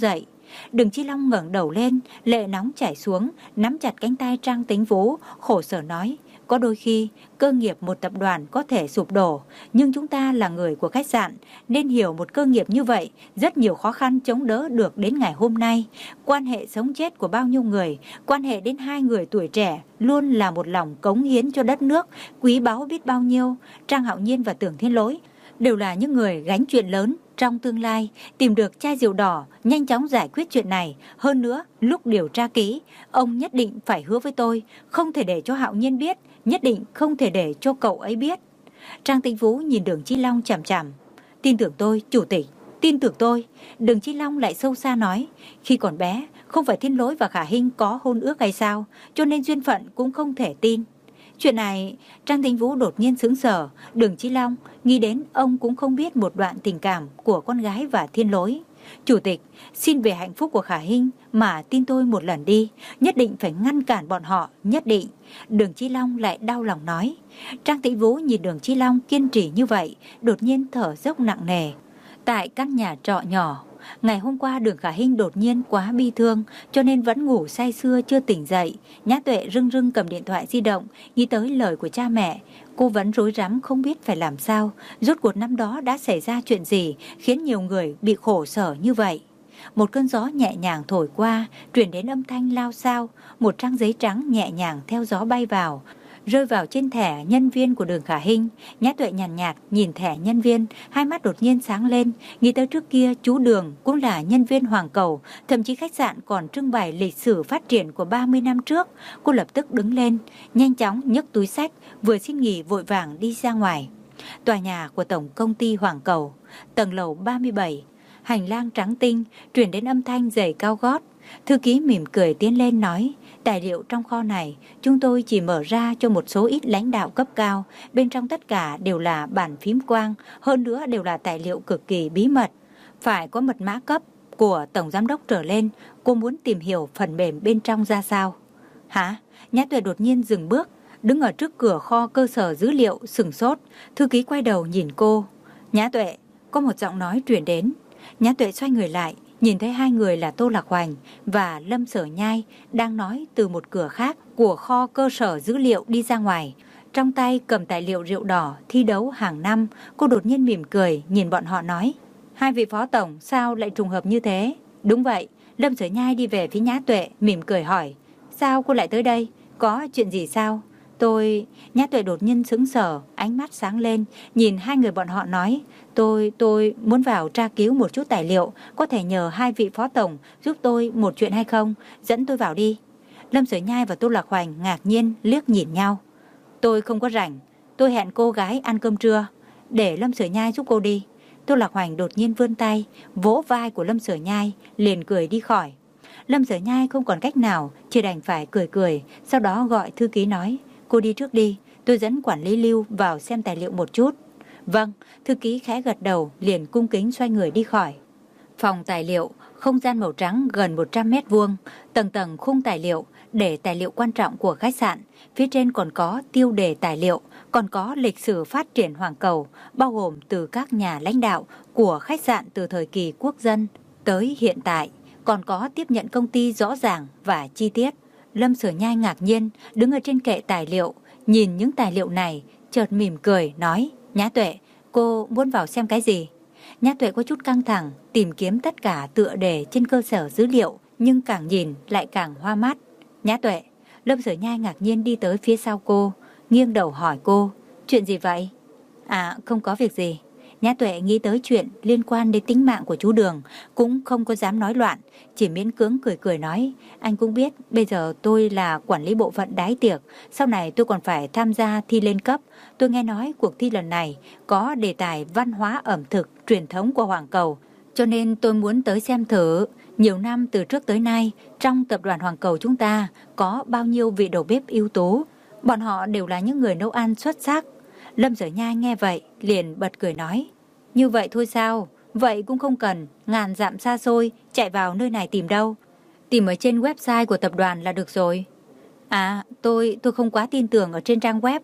Đường Chi Long ngẩng đầu lên, lệ nóng chảy xuống, nắm chặt cánh tay Trang Tĩnh Vũ, khổ sở nói, có đôi khi cơ nghiệp một tập đoàn có thể sụp đổ, nhưng chúng ta là người của khách sạn nên hiểu một cơ nghiệp như vậy, rất nhiều khó khăn chống đỡ được đến ngày hôm nay. Quan hệ sống chết của bao nhiêu người, quan hệ đến hai người tuổi trẻ luôn là một lòng cống hiến cho đất nước, quý báu biết bao nhiêu. Trang Hạo Nhiên và Tưởng Thiên Lỗi đều là những người gánh chuyện lớn trong tương lai, tìm được chai rượu đỏ, nhanh chóng giải quyết chuyện này. Hơn nữa, lúc điều tra kỹ, ông nhất định phải hứa với tôi, không thể để cho Hạo Nhiên biết, nhất định không thể để cho cậu ấy biết. Trang Tĩnh Vũ nhìn Đường Chi Long chằm chằm. Tin tưởng tôi, chủ tịch, tin tưởng tôi. Đường Chi Long lại sâu xa nói, khi còn bé, không phải Thiên Lỗi và Khả Hinh có hôn ước hay sao, cho nên duyên phận cũng không thể tin. Chuyện này, Trang Tĩnh Vũ đột nhiên sững sờ. Đường Chi Long nghĩ đến ông cũng không biết một đoạn tình cảm của con gái và Thiên Lỗi. Chủ tịch, xin về hạnh phúc của Khả Hinh mà tin tôi một lần đi, nhất định phải ngăn cản bọn họ, nhất định. Đường Chi Long lại đau lòng nói. Trang Tĩnh Vũ nhìn Đường Chi Long kiên trì như vậy, đột nhiên thở dốc nặng nề. Tại căn nhà trọ nhỏ, ngày hôm qua Đường Khả Hinh đột nhiên quá bi thương, cho nên vẫn ngủ say sưa chưa tỉnh dậy. Nhã Tuệ rưng rưng cầm điện thoại di động, nghĩ tới lời của cha mẹ. Cô vẫn rối rắm không biết phải làm sao. Rốt cuộc năm đó đã xảy ra chuyện gì khiến nhiều người bị khổ sở như vậy. Một cơn gió nhẹ nhàng thổi qua, truyền đến âm thanh lao xao. Một trang giấy trắng nhẹ nhàng theo gió bay vào, rơi vào trên thẻ nhân viên của Đường Khả Hinh. Nhã Tuệ nhàn nhạt, nhạt nhìn thẻ nhân viên, hai mắt đột nhiên sáng lên, nghĩ tới trước kia chú Đường cũng là nhân viên Hoàng Cầu, thậm chí khách sạn còn trưng bày lịch sử phát triển của ba mươi năm trước. Cô lập tức đứng lên, nhanh chóng nhấc túi xách, vừa xin nghỉ vội vàng đi ra ngoài. Tòa nhà của tổng công ty Hoàng Cầu, tầng lầu ba mươi bảy, hành lang trắng tinh, truyền đến âm thanh giày cao gót. Thư ký mỉm cười tiến lên nói, tài liệu trong kho này chúng tôi chỉ mở ra cho một số ít lãnh đạo cấp cao, bên trong tất cả đều là bản phím quang, hơn nữa đều là tài liệu cực kỳ bí mật, phải có mật mã cấp của tổng giám đốc trở lên. Cô muốn tìm hiểu phần mềm bên trong ra sao. Hả? Nhã Tuệ đột nhiên dừng bước, đứng ở trước cửa kho cơ sở dữ liệu sửng sốt. Thư ký quay đầu nhìn cô. Nhã Tuệ, có một giọng nói truyền đến. Nhã Tuệ xoay người lại, nhìn thấy hai người là Tô Lạc Hoành và Lâm Sở Nhai đang nói từ một cửa khác của kho cơ sở dữ liệu đi ra ngoài. Trong tay cầm tài liệu rượu đỏ thi đấu hàng năm. Cô đột nhiên mỉm cười nhìn bọn họ nói, hai vị phó tổng sao lại trùng hợp như thế? Đúng vậy. Lâm Sở Nhai đi về phía Nhã Tuệ mỉm cười hỏi, sao cô lại tới đây? Có chuyện gì sao? Tôi... Nhã Tuệ đột nhiên sững sờ, ánh mắt sáng lên, nhìn hai người bọn họ nói, Tôi, tôi muốn vào tra cứu một chút tài liệu, có thể nhờ hai vị phó tổng giúp tôi một chuyện hay không? Dẫn tôi vào đi. Lâm Sở Nhai và Tô Lạc Hoành ngạc nhiên liếc nhìn nhau. Tôi không có rảnh, tôi hẹn cô gái ăn cơm trưa, để Lâm Sở Nhai giúp cô đi. Tô Lạc Hoành đột nhiên vươn tay, vỗ vai của Lâm Sở Nhai, liền cười đi khỏi. Lâm Sở Nhai không còn cách nào, chỉ đành phải cười cười, sau đó gọi thư ký nói, cô đi trước đi, tôi dẫn quản lý Lưu vào xem tài liệu một chút. Vâng, thư ký khẽ gật đầu, liền cung kính xoay người đi khỏi. Phòng tài liệu, không gian màu trắng gần một trăm mét vuông, tầng tầng khung tài liệu, để tài liệu quan trọng của khách sạn. Phía trên còn có tiêu đề tài liệu, còn có lịch sử phát triển Hoàng Cầu, bao gồm từ các nhà lãnh đạo của khách sạn từ thời kỳ quốc dân tới hiện tại, còn có tiếp nhận công ty rõ ràng và chi tiết. Lâm Sở Nhai ngạc nhiên, đứng ở trên kệ tài liệu, nhìn những tài liệu này, chợt mỉm cười, nói, Nhã Tuệ, cô muốn vào xem cái gì? Nhã Tuệ có chút căng thẳng, tìm kiếm tất cả tựa đề trên cơ sở dữ liệu, nhưng càng nhìn lại càng hoa mắt. Nhã Tuệ, Lâm Sở Nhai ngạc nhiên đi tới phía sau cô, nghiêng đầu hỏi cô, chuyện gì vậy? À, không có việc gì. Nhã Tuệ nghĩ tới chuyện liên quan đến tính mạng của chú Đường, cũng không có dám nói loạn, chỉ miễn cưỡng cười cười nói, anh cũng biết bây giờ tôi là quản lý bộ phận đái tiệc, sau này tôi còn phải tham gia thi lên cấp. Tôi nghe nói cuộc thi lần này có đề tài văn hóa ẩm thực truyền thống của Hoàng Cầu, cho nên tôi muốn tới xem thử. Nhiều năm từ trước tới nay, trong tập đoàn Hoàng Cầu chúng ta có bao nhiêu vị đầu bếp ưu tú, bọn họ đều là những người nấu ăn xuất sắc. Lâm Sở Nhai nghe vậy, liền bật cười nói, như vậy thôi sao? Vậy cũng không cần ngàn dặm xa xôi chạy vào nơi này tìm đâu. Tìm ở trên website của tập đoàn là được rồi. À, tôi tôi không quá tin tưởng ở trên trang web.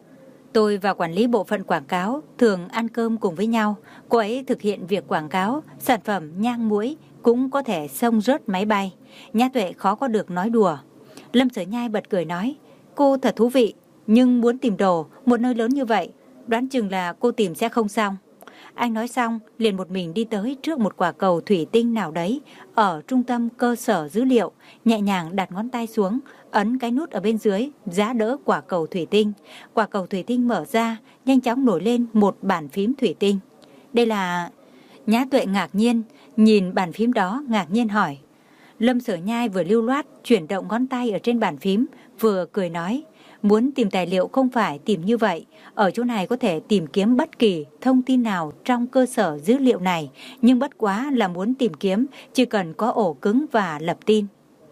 Tôi và quản lý bộ phận quảng cáo thường ăn cơm cùng với nhau. Cô ấy thực hiện việc quảng cáo, sản phẩm nhang muối cũng có thể xông rớt máy bay. Nhã Tuệ khó có được nói đùa. Lâm Sở Nhai bật cười nói, cô thật thú vị, nhưng muốn tìm đồ một nơi lớn như vậy, đoán chừng là cô tìm sẽ không xong. Anh nói xong, liền một mình đi tới trước một quả cầu thủy tinh nào đấy ở trung tâm cơ sở dữ liệu, nhẹ nhàng đặt ngón tay xuống, ấn cái nút ở bên dưới, giá đỡ quả cầu thủy tinh. Quả cầu thủy tinh mở ra, nhanh chóng nổi lên một bàn phím thủy tinh. Đây là... Nhã Tuệ ngạc nhiên, nhìn bàn phím đó ngạc nhiên hỏi. Lâm Sở Nhai vừa lưu loát chuyển động ngón tay ở trên bàn phím, vừa cười nói, muốn tìm tài liệu không phải tìm như vậy. Ở chỗ này có thể tìm kiếm bất kỳ thông tin nào trong cơ sở dữ liệu này, nhưng bất quá là muốn tìm kiếm, chỉ cần có ổ cứng và lập tin.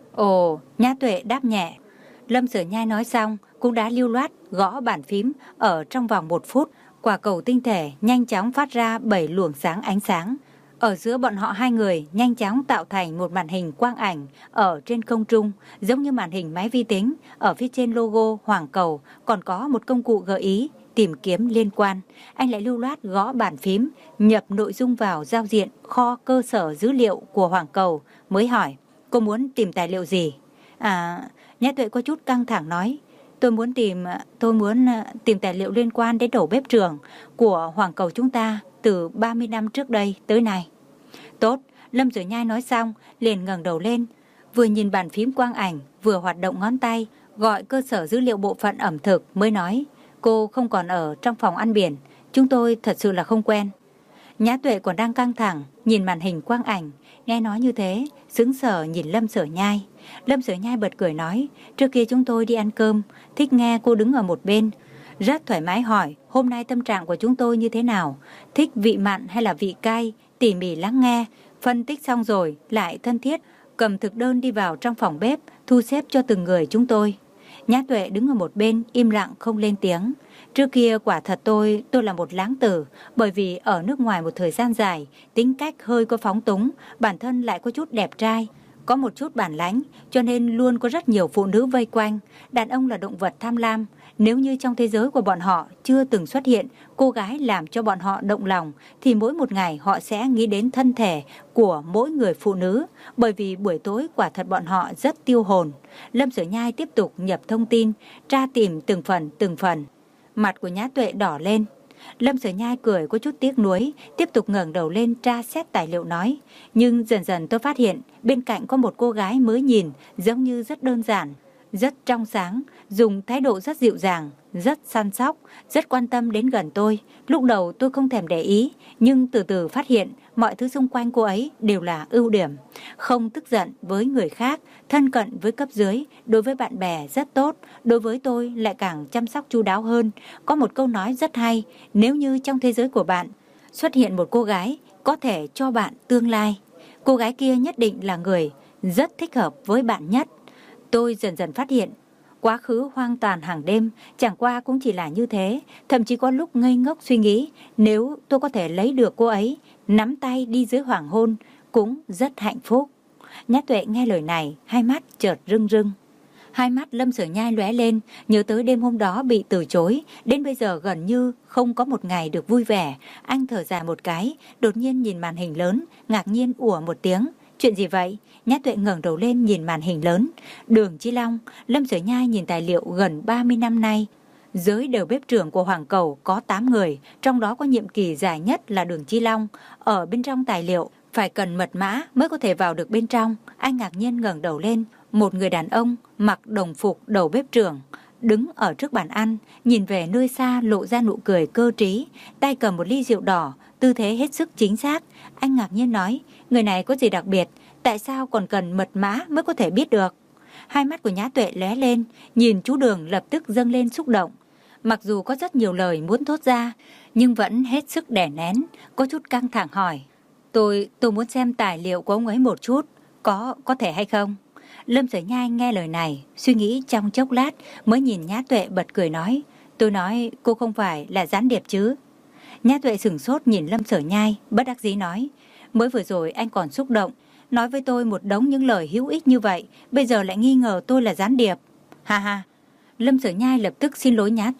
Ồ, Nhã Tuệ đáp nhẹ. Lâm Sở Nhai nói xong, cũng đã lưu loát gõ bàn phím ở trong vòng một phút. Quả cầu tinh thể nhanh chóng phát ra bảy luồng sáng ánh sáng. Ở giữa bọn họ hai người nhanh chóng tạo thành một màn hình quang ảnh ở trên không trung, giống như màn hình máy vi tính. Ở phía trên logo Hoàng Cầu còn có một công cụ gợi ý tìm kiếm liên quan. Anh lại lưu loát gõ bàn phím, nhập nội dung vào giao diện kho cơ sở dữ liệu của Hoàng Cầu, mới hỏi, cô muốn tìm tài liệu gì? À, Nhã Tuệ có chút căng thẳng nói, tôi muốn tìm tôi muốn tìm tài liệu liên quan đến đầu bếp trưởng của Hoàng Cầu chúng ta từ ba mươi năm trước đây tới nay. Tốt, Lâm Sở Nhai nói xong, liền ngẩng đầu lên, vừa nhìn bàn phím quang ảnh, vừa hoạt động ngón tay, gọi cơ sở dữ liệu bộ phận ẩm thực mới nói, cô không còn ở trong phòng ăn biển, chúng tôi thật sự là không quen. Nhã Tuệ còn đang căng thẳng, nhìn màn hình quang ảnh, nghe nói như thế, sững sờ nhìn Lâm Sở Nhai. Lâm Sở Nhai bật cười nói, trước kia chúng tôi đi ăn cơm, thích nghe cô đứng ở một bên, rất thoải mái hỏi, hôm nay tâm trạng của chúng tôi như thế nào, thích vị mặn hay là vị cay, tỉ mỉ lắng nghe, phân tích xong rồi, lại thân thiết, cầm thực đơn đi vào trong phòng bếp, thu xếp cho từng người chúng tôi. Nhã Tuệ đứng ở một bên, im lặng không lên tiếng. Trước kia quả thật tôi, tôi là một láng tử, bởi vì ở nước ngoài một thời gian dài, tính cách hơi có phóng túng, bản thân lại có chút đẹp trai, có một chút bản lãnh, cho nên luôn có rất nhiều phụ nữ vây quanh. Đàn ông là động vật tham lam, nếu như trong thế giới của bọn họ chưa từng xuất hiện cô gái làm cho bọn họ động lòng, thì mỗi một ngày họ sẽ nghĩ đến thân thể của mỗi người phụ nữ, bởi vì buổi tối quả thật bọn họ rất tiêu hồn. Lâm Sở Nhai tiếp tục nhập thông tin, tra tìm từng phần từng phần. Mặt của Nhã Tuệ đỏ lên. Lâm Sở Nhai cười có chút tiếc nuối, tiếp tục ngẩng đầu lên tra xét tài liệu nói, nhưng dần dần tôi phát hiện bên cạnh có một cô gái mới nhìn giống như rất đơn giản, rất trong sáng, dùng thái độ rất dịu dàng, rất săn sóc, rất quan tâm đến gần tôi. Lúc đầu tôi không thèm để ý, nhưng từ từ phát hiện mọi thứ xung quanh cô ấy đều là ưu điểm. Không tức giận với người khác, thân cận với cấp dưới, đối với bạn bè rất tốt, đối với tôi lại càng chăm sóc chu đáo hơn. Có một câu nói rất hay, nếu như trong thế giới của bạn xuất hiện một cô gái có thể cho bạn tương lai, cô gái kia nhất định là người rất thích hợp với bạn nhất. Tôi dần dần phát hiện, quá khứ hoang tàn hàng đêm chẳng qua cũng chỉ là như thế, thậm chí có lúc ngây ngốc suy nghĩ, nếu tôi có thể lấy được cô ấy, nắm tay đi dưới hoàng hôn, cũng rất hạnh phúc. Nhã Tuệ nghe lời này, hai mắt chợt rưng rưng. Hai mắt Lâm Sở Nhai lóe lên, nhớ tới đêm hôm đó bị từ chối, đến bây giờ gần như không có một ngày được vui vẻ. Anh thở dài một cái, đột nhiên nhìn màn hình lớn, ngạc nhiên ủa một tiếng. Chuyện gì vậy? Nhã Tuệ ngẩng đầu lên nhìn màn hình lớn. Đường Chi Long. Lâm Sở Nhai nhìn tài liệu gần ba mươi năm nay. Giới đầu bếp trưởng của Hoàng Cầu có tám người, trong đó có nhiệm kỳ dài nhất là Đường Chi Long. Ở bên trong tài liệu, phải cần mật mã mới có thể vào được bên trong. Anh ngạc nhiên ngẩng đầu lên. Một người đàn ông mặc đồng phục đầu bếp trưởng, đứng ở trước bàn ăn, nhìn về nơi xa lộ ra nụ cười cơ trí, tay cầm một ly rượu đỏ, tư thế hết sức chính xác. Anh ngạc nhiên nói, người này có gì đặc biệt, tại sao còn cần mật mã mới có thể biết được? Hai mắt của Nhã Tuệ lóe lên, nhìn chú Đường lập tức dâng lên xúc động. Mặc dù có rất nhiều lời muốn thốt ra, nhưng vẫn hết sức đè nén, có chút căng thẳng hỏi. Tôi, tôi muốn xem tài liệu của ông ấy một chút, có, có thể hay không? Lâm Sở Nhai nghe lời này, suy nghĩ trong chốc lát mới nhìn Nhã Tuệ bật cười nói, tôi nói cô không phải là gián điệp chứ? Nhã Tuệ sửng sốt nhìn Lâm Sở Nhai, bất đắc dĩ nói, mới vừa rồi anh còn xúc động, nói với tôi một đống những lời hữu ích như vậy, bây giờ lại nghi ngờ tôi là gián điệp. Ha ha. Lâm Sở Nhai lập tức xin lỗi Nhã Tuệ,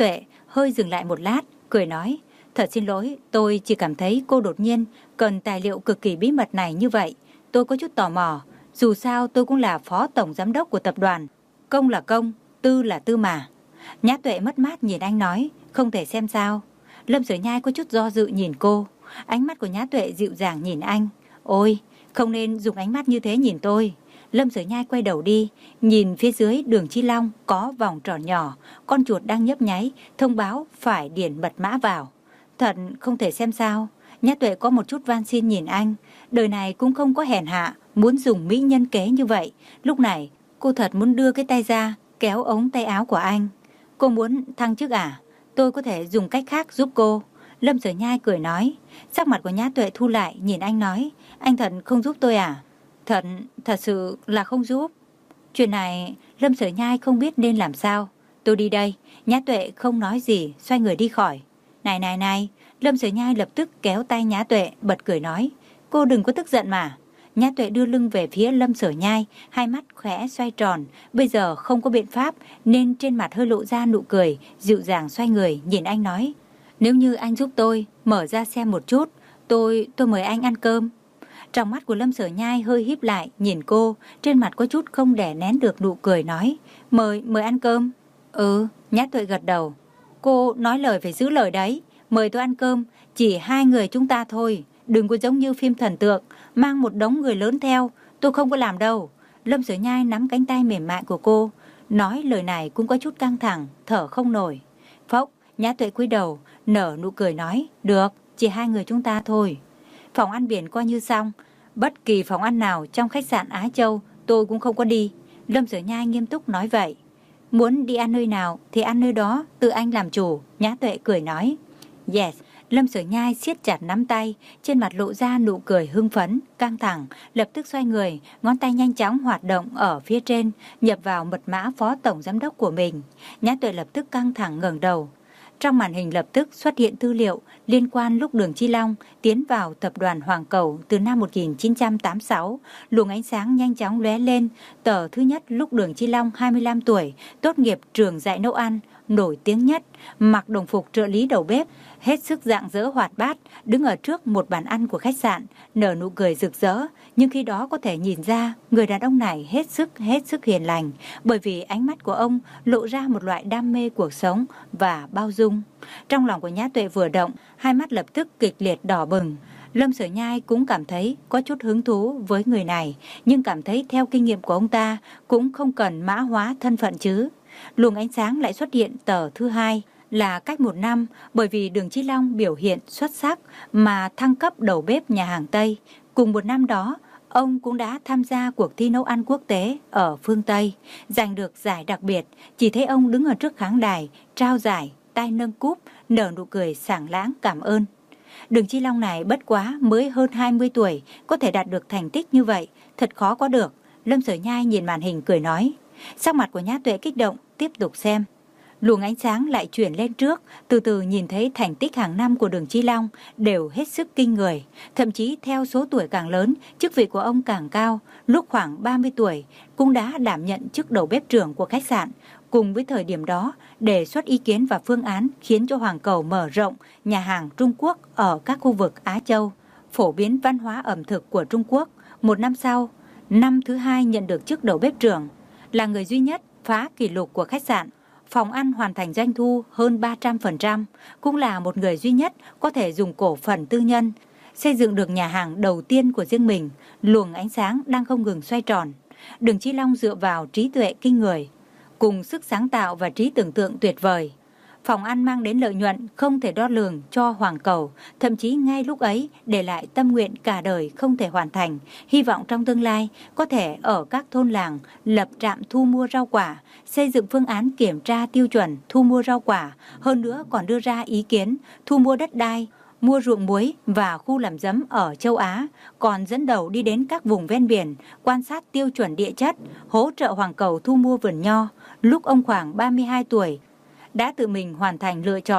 hơi dừng lại một lát, cười nói, thật xin lỗi, tôi chỉ cảm thấy cô đột nhiên cần tài liệu cực kỳ bí mật này như vậy. Tôi có chút tò mò, dù sao tôi cũng là phó tổng giám đốc của tập đoàn. Công là công, tư là tư mà. Nhã Tuệ mất mát nhìn anh nói, không thể xem sao. Lâm Sở Nhai có chút do dự nhìn cô. Ánh mắt của Nhã Tuệ dịu dàng nhìn anh. Ôi, không nên dùng ánh mắt như thế nhìn tôi. Lâm Sở Nhai quay đầu đi, nhìn phía dưới đường Chi Long có vòng tròn nhỏ, con chuột đang nhấp nháy, thông báo phải điền mật mã vào. Thật không thể xem sao. Nhã Tuệ có một chút van xin nhìn anh. Đời này cũng không có hèn hạ, muốn dùng mỹ nhân kế như vậy. Lúc này, cô thật muốn đưa cái tay ra, kéo ống tay áo của anh. Cô muốn thăng chức à? Tôi có thể dùng cách khác giúp cô. Lâm Sở Nhai cười nói. Sắc mặt của Nhã Tuệ thu lại, nhìn anh nói, anh thật không giúp tôi à? Thật, thật sự là không giúp. Chuyện này, Lâm Sở Nhai không biết nên làm sao. Tôi đi đây. Nhã Tuệ không nói gì, xoay người đi khỏi. Này này này, Lâm Sở Nhai lập tức kéo tay Nhã Tuệ, bật cười nói, cô đừng có tức giận mà. Nhã Tuệ đưa lưng về phía Lâm Sở Nhai, hai mắt khẽ xoay tròn. Bây giờ không có biện pháp nên trên mặt hơi lộ ra nụ cười, dịu dàng xoay người nhìn anh nói, nếu như anh giúp tôi mở ra xem một chút, tôi tôi mời anh ăn cơm. Trong mắt của Lâm Sở Nhai hơi híp lại nhìn cô, trên mặt có chút không đè nén được nụ cười nói, mời mời ăn cơm. Ừ, Nhã Tuệ gật đầu. Cô nói lời phải giữ lời đấy, mời tôi ăn cơm, chỉ hai người chúng ta thôi, đừng có giống như phim thần tượng, mang một đống người lớn theo, tôi không có làm đâu. Lâm Sở Nhai nắm cánh tay mềm mại của cô, nói lời này cũng có chút căng thẳng, thở không nổi. Phốc, Nhã Tuệ cúi đầu, nở nụ cười nói, được, chỉ hai người chúng ta thôi. Phòng ăn biển coi như xong, bất kỳ phòng ăn nào trong khách sạn Á Châu tôi cũng không có đi. Lâm Sở Nhai nghiêm túc nói vậy. Muốn đi ăn nơi nào thì ăn nơi đó, tự anh làm chủ. Nhã Tuệ cười nói. Yes. Lâm Sở Nhai siết chặt nắm tay, trên mặt lộ ra nụ cười hưng phấn, căng thẳng, lập tức xoay người, ngón tay nhanh chóng hoạt động ở phía trên, nhập vào mật mã phó tổng giám đốc của mình. Nhã Tuệ lập tức căng thẳng ngẩng đầu. Trong màn hình lập tức xuất hiện tư liệu liên quan lúc Đường Chi Long tiến vào tập đoàn Hoàng Cầu từ năm một nghìn chín trăm tám mươi sáu. Luồng ánh sáng nhanh chóng lóe lên. Tờ thứ nhất lúc Đường Chi Long hai mươi lăm tuổi, tốt nghiệp trường dạy nấu ăn, nổi tiếng nhất, mặc đồng phục trợ lý đầu bếp, hết sức rạng rỡ hoạt bát, đứng ở trước một bàn ăn của khách sạn, nở nụ cười rực rỡ. Nhưng khi đó có thể nhìn ra người đàn ông này hết sức hết sức hiền lành, bởi vì ánh mắt của ông lộ ra một loại đam mê cuộc sống và bao dung. Trong lòng của Nhã Tuệ vừa động, hai mắt lập tức kịch liệt đỏ bừng. Lâm Sở Nhai cũng cảm thấy có chút hứng thú với người này, nhưng cảm thấy theo kinh nghiệm của ông ta cũng không cần mã hóa thân phận chứ. Luồng ánh sáng lại xuất hiện tờ thứ hai, là cách một năm, bởi vì Đường Chi Long biểu hiện xuất sắc mà thăng cấp đầu bếp nhà hàng Tây. Cùng một năm đó, ông cũng đã tham gia cuộc thi nấu ăn quốc tế ở phương Tây, giành được giải đặc biệt. Chỉ thấy ông đứng ở trước khán đài, trao giải, tay nâng cúp, nở nụ cười sảng lãng cảm ơn. Đường Chi Long này bất quá mới hơn hai mươi tuổi, có thể đạt được thành tích như vậy, thật khó có được. Lâm Sở Nhai nhìn màn hình cười nói. Sắc mặt của Nhã Tuệ kích động, tiếp tục xem. Luồng ánh sáng lại chuyển lên trước, từ từ nhìn thấy thành tích hàng năm của Đường Chi Long đều hết sức kinh người. Thậm chí theo số tuổi càng lớn, chức vị của ông càng cao. Lúc khoảng ba mươi tuổi, cũng đã đảm nhận chức đầu bếp trưởng của khách sạn. Cùng với thời điểm đó, đề xuất ý kiến và phương án khiến cho Hoàng Cầu mở rộng nhà hàng Trung Quốc ở các khu vực Á Châu, phổ biến văn hóa ẩm thực của Trung Quốc. Một năm sau, năm thứ hai nhận được chức đầu bếp trưởng, là người duy nhất phá kỷ lục của khách sạn. Phòng ăn hoàn thành doanh thu hơn ba trăm phần trăm, cũng là một người duy nhất có thể dùng cổ phần tư nhân, xây dựng được nhà hàng đầu tiên của riêng mình. Luồng ánh sáng đang không ngừng xoay tròn. Đường Chi Long dựa vào trí tuệ kinh người, cùng sức sáng tạo và trí tưởng tượng tuyệt vời. Phòng ăn mang đến lợi nhuận không thể đo lường cho Hoàng Cầu, thậm chí ngay lúc ấy để lại tâm nguyện cả đời không thể hoàn thành, hy vọng trong tương lai có thể ở các thôn làng lập trạm thu mua rau quả, xây dựng phương án kiểm tra tiêu chuẩn thu mua rau quả, hơn nữa còn đưa ra ý kiến thu mua đất đai, mua ruộng muối và khu làm giấm ở châu Á, còn dẫn đầu đi đến các vùng ven biển, quan sát tiêu chuẩn địa chất, hỗ trợ Hoàng Cầu thu mua vườn nho. Lúc ông khoảng ba mươi hai tuổi, đã tự mình hoàn thành lựa chọn,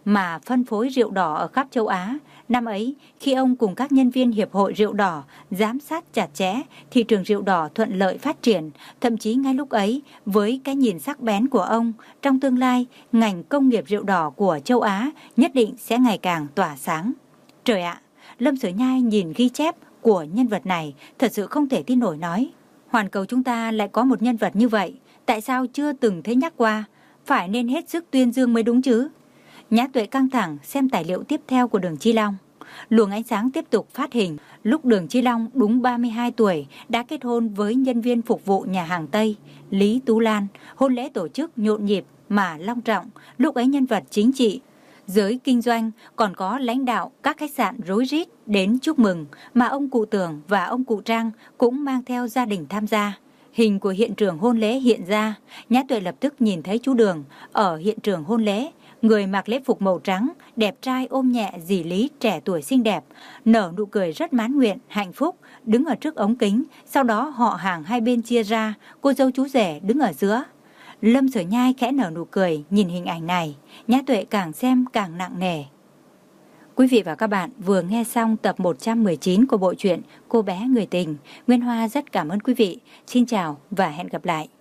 mà phân phối rượu đỏ ở khắp châu Á. Năm ấy, khi ông cùng các nhân viên Hiệp hội Rượu đỏ giám sát chặt chẽ, thị trường rượu đỏ thuận lợi phát triển. Thậm chí ngay lúc ấy, với cái nhìn sắc bén của ông, trong tương lai, ngành công nghiệp rượu đỏ của châu Á nhất định sẽ ngày càng tỏa sáng. Trời ạ! Lâm Sở Nhai nhìn ghi chép của nhân vật này, thật sự không thể tin nổi nói. Hoàn cầu chúng ta lại có một nhân vật như vậy, tại sao chưa từng thấy nhắc qua? Phải nên hết sức tuyên dương mới đúng chứ. Nhã Tuệ căng thẳng xem tài liệu tiếp theo của Đường Chi Long. Luồng ánh sáng tiếp tục phát hình. Lúc Đường Chi Long đúng ba mươi hai tuổi đã kết hôn với nhân viên phục vụ nhà hàng Tây Lý Tú Lan. Hôn lễ tổ chức nhộn nhịp mà long trọng. Lúc ấy nhân vật chính trị, giới kinh doanh, còn có lãnh đạo các khách sạn rối rít đến chúc mừng, mà ông cụ Tường và ông cụ Trang cũng mang theo gia đình tham gia. Hình của hiện trường hôn lễ hiện ra, Nhã Tuệ lập tức nhìn thấy chú Đường ở hiện trường hôn lễ. Người mặc lễ phục màu trắng, đẹp trai ôm nhẹ dì Lý trẻ tuổi xinh đẹp, nở nụ cười rất mãn nguyện, hạnh phúc, đứng ở trước ống kính. Sau đó họ hàng hai bên chia ra, cô dâu chú rể đứng ở giữa. Lâm Sở Nhai khẽ nở nụ cười nhìn hình ảnh này, Nhã Tuệ càng xem càng nặng nề. Quý vị và các bạn vừa nghe xong tập một trăm mười chín của bộ truyện Cô bé người tình. Nguyên Hoa rất cảm ơn quý vị. Xin chào và hẹn gặp lại.